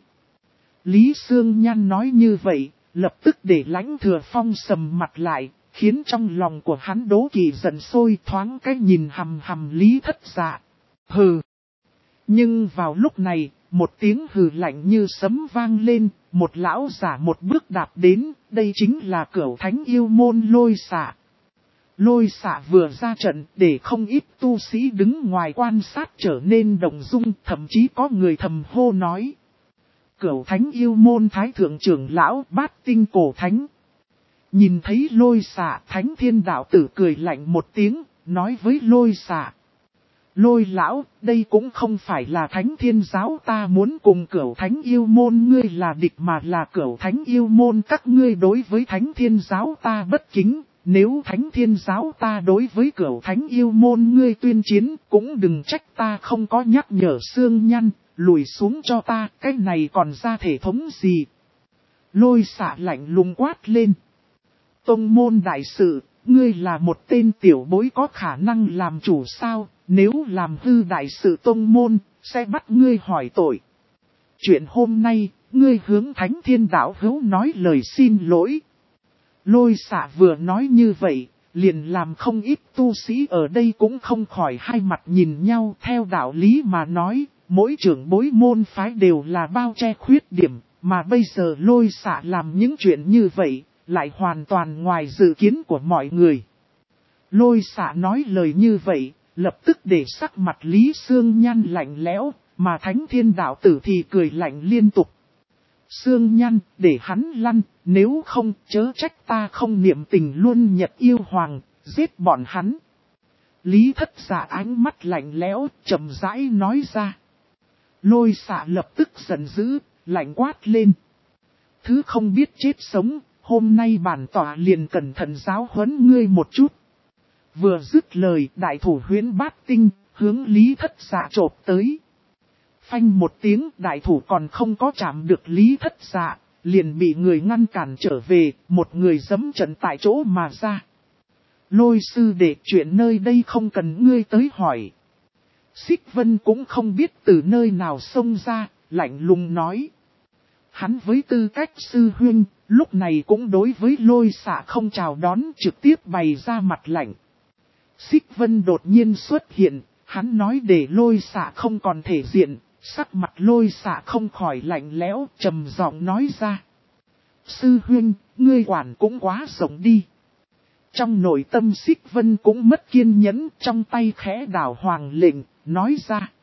Speaker 1: Lý Sương Nhan nói như vậy, lập tức để Lãnh Thừa Phong sầm mặt lại, khiến trong lòng của hắn đố kỵ giận sôi thoáng cái nhìn hằm hằm Lý Thất Dạ. Hừ. Nhưng vào lúc này, một tiếng hừ lạnh như sấm vang lên, một lão giả một bước đạp đến, đây chính là Cửu Thánh Yêu Môn Lôi Xạ. Lôi Xạ vừa ra trận để không ít tu sĩ đứng ngoài quan sát trở nên động dung, thậm chí có người thầm hô nói. Cửu Thánh Yêu Môn Thái Thượng Trưởng Lão Bát Tinh Cổ Thánh. Nhìn thấy Lôi Xạ, Thánh Thiên Đạo Tử cười lạnh một tiếng, nói với Lôi Xạ. Lôi lão, đây cũng không phải là Thánh Thiên Giáo ta muốn cùng Cửu Thánh Yêu Môn ngươi là địch mà là Cửu Thánh Yêu Môn các ngươi đối với Thánh Thiên Giáo ta bất kính. Nếu Thánh Thiên Giáo ta đối với Cửu Thánh Yêu Môn ngươi tuyên chiến, cũng đừng trách ta không có nhắc nhở Sương Nhan, lùi xuống cho ta, cái này còn ra thể thống gì. Lôi Xạ lạnh lùng quát lên. Tông môn đại sự, ngươi là một tên tiểu bối có khả năng làm chủ sao, nếu làm hư đại sự tông môn, sẽ bắt ngươi hỏi tội. Chuyện hôm nay, ngươi hướng Thánh Thiên Đạo Hữu nói lời xin lỗi. Lôi Xạ vừa nói như vậy, liền làm không ít tu sĩ ở đây cũng không khỏi hai mặt nhìn nhau theo đạo lý mà nói, mỗi trưởng bối môn phái đều là bao che khuyết điểm, mà bây giờ Lôi Xạ làm những chuyện như vậy, lại hoàn toàn ngoài dự kiến của mọi người. Lôi Xạ nói lời như vậy, lập tức để sắc mặt Lý Sương Nhan lạnh lẽo, mà Thánh Thiên Đạo Tử thì cười lạnh liên tục. Sương Nhan, để hắn lăn, nếu không chớ trách ta không niệm tình luôn Nhật Yêu Hoàng, giết bọn hắn. Lý Thất Dạ ánh mắt lạnh lẽo, chậm rãi nói ra. Lôi Xạ lập tức giận dữ, lạnh quát lên. Thứ không biết chết sống, hôm nay bản tỏa liền cẩn thận giáo huấn ngươi một chút. Vừa dứt lời, đại thủ Huyễn Bát Tinh, hướng Lý Thất Dạ chộp tới. Phanh một tiếng, đại thủ còn không có chạm được Lý Thất Dạ, liền bị người ngăn cản trở về, một người giẫm trận tại chỗ mà ra. Lôi sư đệ, chuyện nơi đây không cần ngươi tới hỏi. Xích Vân cũng không biết từ nơi nào xông ra, lạnh lùng nói. Hắn với tư cách sư huynh, lúc này cũng đối với Lôi Xạ không chào đón, trực tiếp bày ra mặt lạnh. Xích Vân đột nhiên xuất hiện, hắn nói để Lôi Xạ không còn thể diện, sắc mặt Lôi Xạ không khỏi lạnh lẽo, trầm giọng nói ra. Sư huynh, ngươi quản cũng quá rộng đi. Trong nội tâm Xích Vân cũng mất kiên nhẫn, trong tay khẽ đảo hoàng lệnh, nói ra.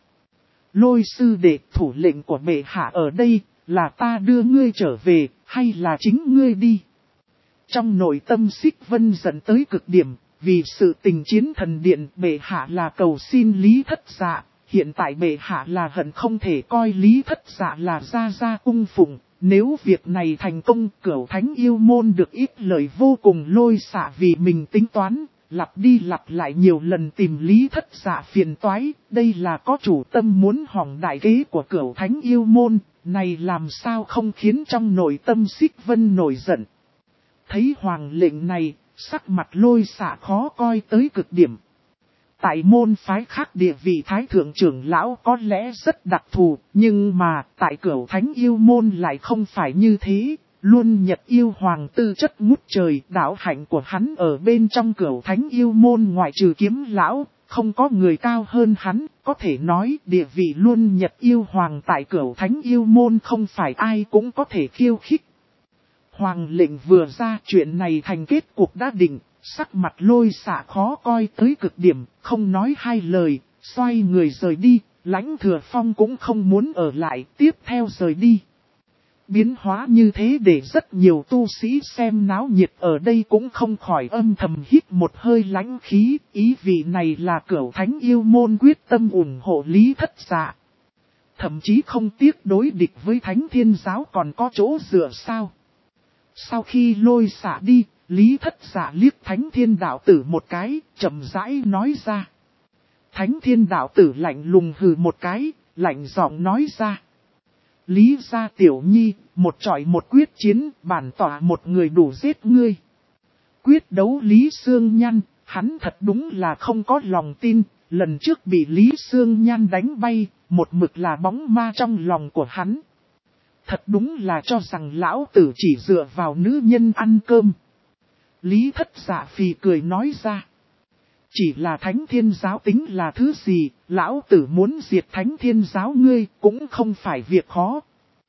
Speaker 1: Lôi sư đệ, thủ lệnh của bệ hạ ở đây, là ta đưa ngươi trở về, hay là chính ngươi đi? Trong nội tâm Xích Vân dẫn tới cực điểm, vì sự tình chiến thần điện bệ hạ là cầu xin Lý Thất Dạ, hiện tại bệ hạ là hận không thể coi Lý Thất Dạ là gia cung phụng. Nếu việc này thành công, Cửu Thánh Yêu Môn được ít lời vô cùng. Lôi Xạ vì mình tính toán, lặp đi lặp lại nhiều lần tìm Lý Thất Dạ phiền toái, đây là có chủ tâm muốn hỏng đại kế của Cửu Thánh Yêu Môn, này làm sao không khiến trong nội tâm Xích Vân nổi giận. Thấy hoàng lệnh này, sắc mặt Lôi Xạ khó coi tới cực điểm. Tại môn phái khác địa vị Thái Thượng Trưởng Lão có lẽ rất đặc thù, nhưng mà tại Cửu Thánh Yêu Môn lại không phải như thế. Luôn Nhật Yêu Hoàng tư chất ngút trời, đạo hạnh của hắn ở bên trong Cửu Thánh Yêu Môn ngoại trừ Kiếm Lão, không có người cao hơn hắn, có thể nói địa vị Luôn Nhật Yêu Hoàng tại Cửu Thánh Yêu Môn không phải ai cũng có thể khiêu khích. Hoàng lệnh vừa ra, chuyện này thành kết cục đã định, sắc mặt Lôi Xạ khó coi tới cực điểm, không nói hai lời, xoay người rời đi, Lãnh Thừa Phong cũng không muốn ở lại, tiếp theo rời đi. Biến hóa như thế để rất nhiều tu sĩ xem náo nhiệt ở đây cũng không khỏi âm thầm hít một hơi lãnh khí, ý vị này là Cửu Thánh Yêu Môn quyết tâm ủng hộ Lý Thất Dạ. Thậm chí không tiếc đối địch với Thánh Thiên Giáo còn có chỗ dựa sao. Sau khi Lôi Xạ đi, Lý Thất Dạ liếc Thánh Thiên Đạo Tử một cái, chậm rãi nói ra. Thánh Thiên Đạo Tử lạnh lùng hừ một cái, lạnh giọng nói ra. Lý gia tiểu nhi, một chọi một quyết chiến, bản tỏa một người đủ giết ngươi. Quyết đấu Lý Sương Nhan, hắn thật đúng là không có lòng tin, lần trước bị Lý Sương Nhan đánh bay, một mực là bóng ma trong lòng của hắn. Thật đúng là cho rằng lão tử chỉ dựa vào nữ nhân ăn cơm. Lý Thất Dạ phì cười nói ra. Chỉ là Thánh Thiên Giáo tính là thứ gì, lão tử muốn diệt Thánh Thiên Giáo ngươi cũng không phải việc khó.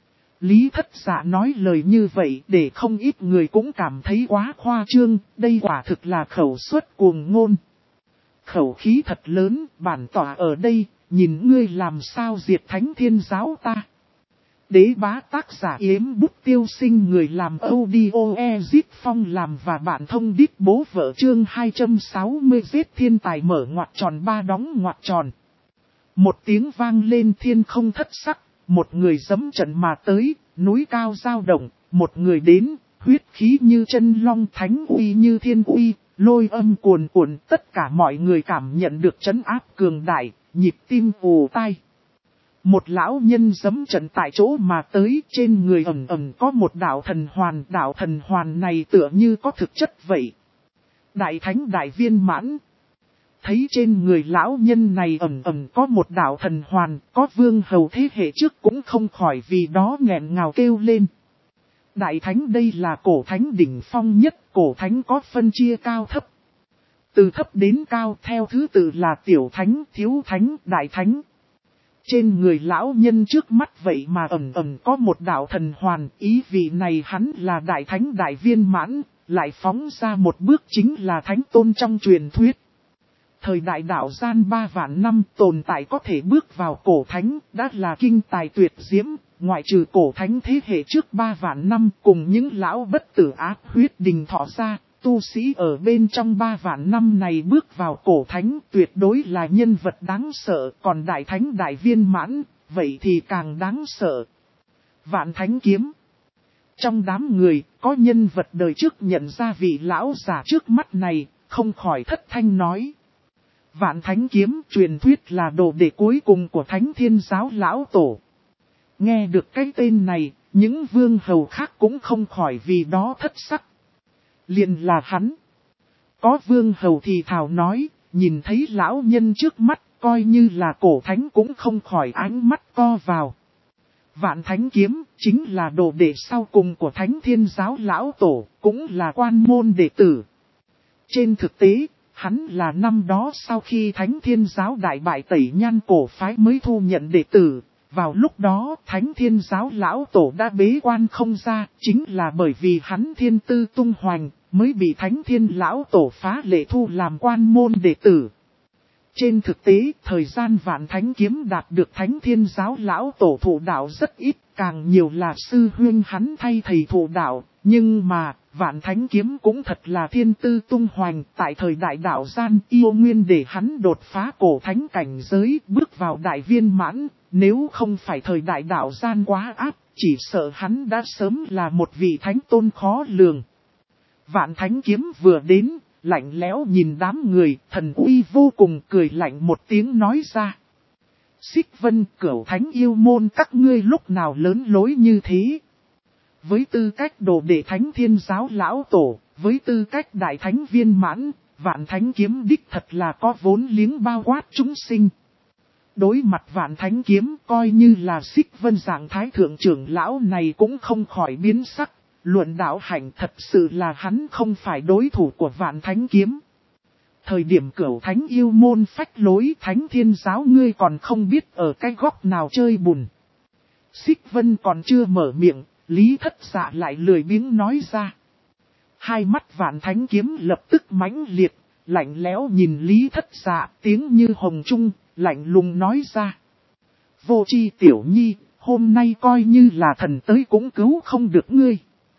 Speaker 1: Lý Thất Dạ nói lời như vậy để không ít người cũng cảm thấy quá khoa trương, đây quả thực là khẩu suất cuồng ngôn. Khẩu khí thật lớn, bản tỏa ở đây, nhìn ngươi làm sao diệt Thánh Thiên Giáo ta. Đế bá tác giả Yếm Bút Tiêu Sinh, người làm audio Ezit Phong làm và bạn thông đít bố vợ chương 260 giết thiên tài mở ngoặc tròn ba đóng ngoặc tròn. Một tiếng vang lên thiên không thất sắc, một người giẫm trận mà tới, núi cao dao động, một người đến, huyết khí như chân long, thánh uy như thiên uy, lôi âm cuồn cuộn, tất cả mọi người cảm nhận được trấn áp cường đại, nhịp tim ù tai. Một lão nhân giẫm trận tại chỗ mà tới, trên người ẩn ẩn có một đạo thần hoàn này tựa như có thực chất vậy. Đại thánh đại viên mãn. Thấy trên người lão nhân này ẩn ẩn có một đạo thần hoàn, có vương hầu thế hệ trước cũng không khỏi vì đó nghẹn ngào kêu lên. Đại thánh đây là cổ thánh đỉnh phong nhất, cổ thánh có phân chia cao thấp. Từ thấp đến cao theo thứ tự là tiểu thánh, thiếu thánh, đại thánh. Trên người lão nhân trước mắt vậy mà ẩn ẩn có một đạo thần hoàn, ý vị này hắn là đại thánh đại viên mãn, lại phóng ra một bước chính là thánh tôn trong truyền thuyết. Thời đại đạo gian 3 vạn năm tồn tại có thể bước vào cổ thánh, đã là kinh tài tuyệt diễm, ngoại trừ cổ thánh thế hệ trước 3 vạn năm cùng những lão bất tử ác huyết đình thọ ra. Tu sĩ ở bên trong 3 vạn năm này bước vào cổ thánh tuyệt đối là nhân vật đáng sợ, còn đại thánh đại viên mãn, vậy thì càng đáng sợ. Vạn thánh kiếm. Trong đám người, có nhân vật đời trước nhận ra vị lão già trước mắt này, không khỏi thất thanh nói. Vạn thánh kiếm truyền thuyết là đồ đệ cuối cùng của Thánh Thiên Giáo lão tổ. Nghe được cái tên này, những vương hầu khác cũng không khỏi vì đó thất sắc. Liền là hắn. Có vương hầu thì thào nói, nhìn thấy lão nhân trước mắt, coi như là cổ thánh cũng không khỏi ánh mắt co vào. Vạn thánh kiếm, chính là đồ đệ sau cùng của Thánh Thiên Giáo lão tổ, cũng là quan môn đệ tử. Trên thực tế, hắn là năm đó sau khi Thánh Thiên Giáo đại bại Tẩy Nhan cổ phái mới thu nhận đệ tử. Vào lúc đó Thánh Thiên Giáo lão tổ đã bế quan không ra, chính là bởi vì hắn thiên tư tung hoành, mới bị Thánh Thiên lão tổ phá lệ thu làm quan môn đệ tử. Trên thực tế, thời gian Vạn Thánh kiếm đạt được Thánh Thiên Giáo lão tổ thụ đạo rất ít, càng nhiều là sư huynh hắn thay thầy thụ đạo, nhưng mà, Vạn Thánh kiếm cũng thật là thiên tư tung hoành, tại thời đại đạo gian yêu nguyên để hắn đột phá cổ thánh cảnh giới, bước vào đại viên mãn, nếu không phải thời đại đạo gian quá áp, chỉ sợ hắn đã sớm là một vị thánh tôn khó lường. Vạn Thánh kiếm vừa đến, lạnh lẽo nhìn đám người, thần uy vô cùng cười lạnh một tiếng nói ra. Xích Vân Cửu Thánh yêu môn các ngươi lúc nào lớn lối như thế? Với tư cách đồ đệ Thánh Thiên Giáo lão tổ, với tư cách đại thánh viên mãn, Vạn Thánh kiếm đích thật là có vốn liếng bao quát chúng sinh. Đối mặt Vạn Thánh kiếm coi như là Xích Vân dạng thái thượng trưởng lão này cũng không khỏi biến sắc. Luận đạo hạnh thật sự là hắn không phải đối thủ của Vạn Thánh kiếm. Thời điểm Cửu Thánh yêu môn phách lối Thánh Thiên Giáo ngươi còn không biết ở cái góc nào chơi bùn. Xích Vân còn chưa mở miệng, Lý Thất Dạ lại lười biếng nói ra. Hai mắt Vạn Thánh kiếm lập tức mãnh liệt, lạnh lẽo nhìn Lý Thất Dạ, tiếng như hồng trung, lạnh lùng nói ra. Vô tri tiểu nhi, hôm nay coi như là thần tới cũng cứu không được ngươi.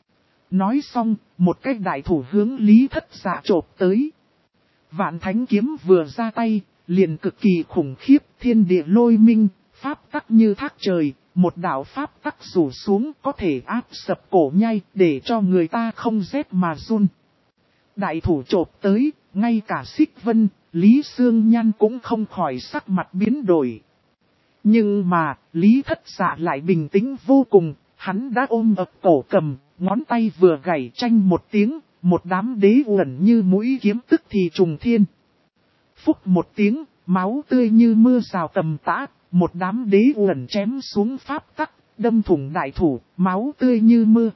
Speaker 1: Nói xong, một cái đại thủ hướng Lý Thất Dạ chộp tới. Vạn Thánh kiếm vừa ra tay, liền cực kỳ khủng khiếp, thiên địa lôi minh, pháp tắc như thác trời, một đạo pháp tắc rủ xuống có thể áp sập cổ nhai để cho người ta không rét mà run. Đại thủ chộp tới, ngay cả Xích Vân, Lý Sương Nhan cũng không khỏi sắc mặt biến đổi. Nhưng mà, Lý Thất Dạ lại bình tĩnh vô cùng, hắn đã ôm ập cổ cầm, ngón tay vừa gảy tranh một tiếng, một đám đế uẩn như mũi kiếm tức thì trùng thiên. Phúc một tiếng, máu tươi như mưa rào tầm tã, một đám đế uẩn chém xuống pháp tắc, đâm thủng đại thủ, máu tươi như mưa.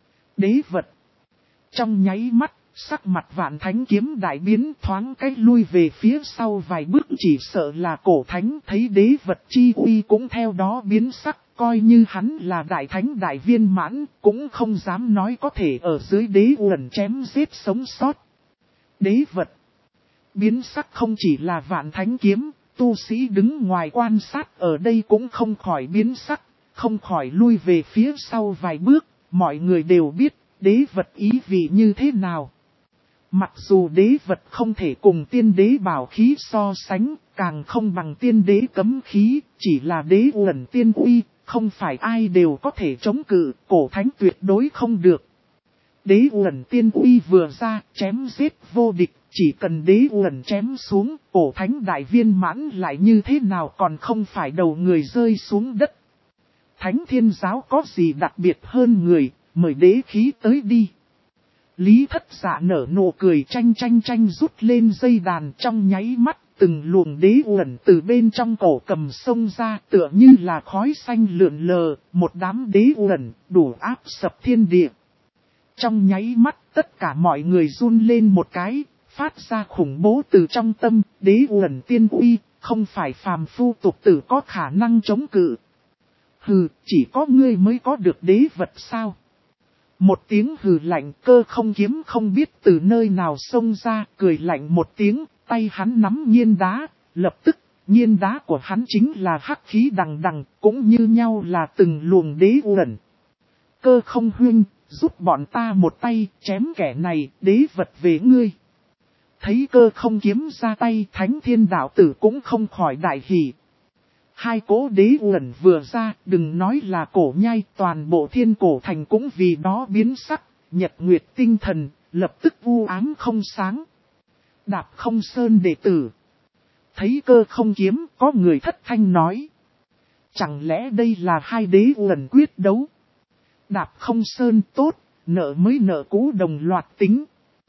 Speaker 1: Đế vật. Trong nháy mắt, sắc mặt Vạn Thánh kiếm đại biến, thoáng cách lui về phía sau vài bước, chỉ sợ là Cổ Thánh thấy đế vật chi uy cũng theo đó biến sắc, coi như hắn là đại thánh đại viên mãn, cũng không dám nói có thể ở dưới đế uẩn chém giết sống sót. Đế vật. Biến sắc không chỉ là Vạn Thánh kiếm, tu sĩ đứng ngoài quan sát ở đây cũng không khỏi biến sắc, không khỏi lui về phía sau vài bước, mọi người đều biết đế vật ý vị như thế nào. Mặc dù đế vật không thể cùng tiên đế bảo khí so sánh, càng không bằng tiên đế cấm khí, chỉ là đế uẩn tiên uy, không phải ai đều có thể chống cự, Cổ Thánh tuyệt đối không được. Đế uẩn tiên uy vừa ra, chém giết vô địch, chỉ cần đế uẩn chém xuống, Cổ Thánh đại viên mãn lại như thế nào còn không phải đầu người rơi xuống đất. Thánh Thiên Giáo có gì đặc biệt hơn người, mời đế khí tới đi. Lý Thất Dạ nở nụ cười chanh rút lên dây đàn, trong nháy mắt, từng luồng đế uẩn từ bên trong cổ cầm xông ra, tựa như là khói xanh lượn lờ, một đám đế uẩn đủ áp sập thiên địa. Trong nháy mắt, tất cả mọi người run lên một cái, phát ra khủng bố từ trong tâm, đế uẩn tiên uy, không phải phàm phu tục tử có khả năng chống cự. Hừ, chỉ có ngươi mới có được đế vật sao? Một tiếng hừ lạnh, Cơ Không Kiếm không biết từ nơi nào xông ra, cười lạnh một tiếng, tay hắn nắm nhiên đá, lập tức, nhiên đá của hắn chính là hắc khí đằng đằng, cũng như nhau là từng luồng đế uẩn. Cơ Không huynh, giúp bọn ta một tay, chém kẻ này, đế vật về ngươi. Thấy Cơ Không Kiếm ra tay, Thánh Thiên đạo tử cũng không khỏi đại hỉ. Hai cỗ đế uẩn vừa ra, đừng nói là cổ nhai, toàn bộ thiên cổ thành cũng vì đó biến sắc, nhật nguyệt tinh thần, lập tức u ám không sáng. Đạp Không Sơn đệ tử. Thấy Cơ Không Kiếm, có người thất thanh nói. Chẳng lẽ đây là hai đế uẩn quyết đấu? Đạp Không Sơn tốt, nợ mới nợ cũ đồng loạt tính.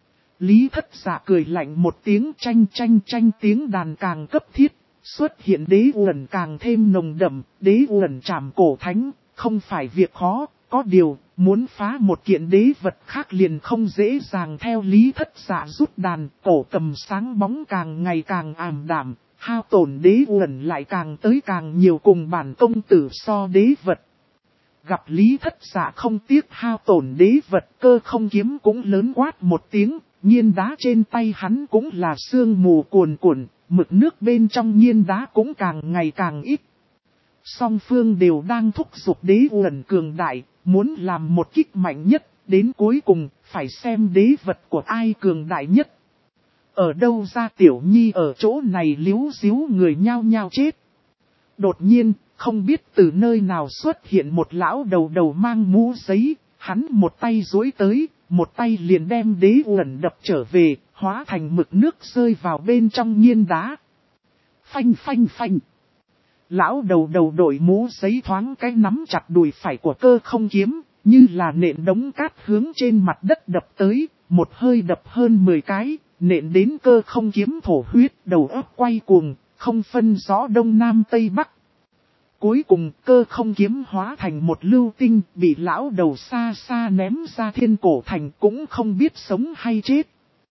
Speaker 1: Lý Thất Dạ cười lạnh một tiếng, tranh tiếng đàn càng cấp thiết. Xuất hiện đế uẩn càng thêm nồng đậm, đế uẩn chạm Cổ Thánh, không phải việc khó, có điều, muốn phá một kiện đế vật khác liền không dễ dàng. Theo Lý Thất Dạ rút đàn, cổ cầm sáng bóng càng ngày càng ảm đạm, hao tổn đế uẩn lại càng tới càng nhiều, cùng bản công tử so đế vật. Gặp Lý Thất Dạ không tiếc hao tổn đế vật, Cơ Không Kiếm cũng lớn quát một tiếng, nhiên đá trên tay hắn cũng là sương mù cuồn cuộn. Mực nước bên trong nhiên đá cũng càng ngày càng ít. Song phương đều đang thúc giục đế uẩn cường đại, muốn làm một kích mạnh nhất, đến cuối cùng, phải xem đế vật của ai cường đại nhất. Ở đâu ra Tiểu Nhi ở chỗ này líu díu người nhao nhao chết. Đột nhiên, không biết từ nơi nào xuất hiện một lão đầu mang mũ giấy, hắn một tay duỗi tới, một tay liền đem đế uẩn đập trở về, hóa thành mực nước rơi vào bên trong nhiên đá. Phanh. Lão đầu đội mũ giấy thoáng cái nắm chặt đùi phải của Cơ Không Kiếm, như là nện đống cát hướng trên mặt đất đập tới, một hơi đập hơn 10 cái, nện đến Cơ Không Kiếm thổ huyết, đầu óc quay cuồng, không phân rõ đông nam tây bắc. Cuối cùng Cơ Không Kiếm hóa thành một lưu tinh, bị lão đầu xa xa ném ra thiên cổ thành, cũng không biết sống hay chết.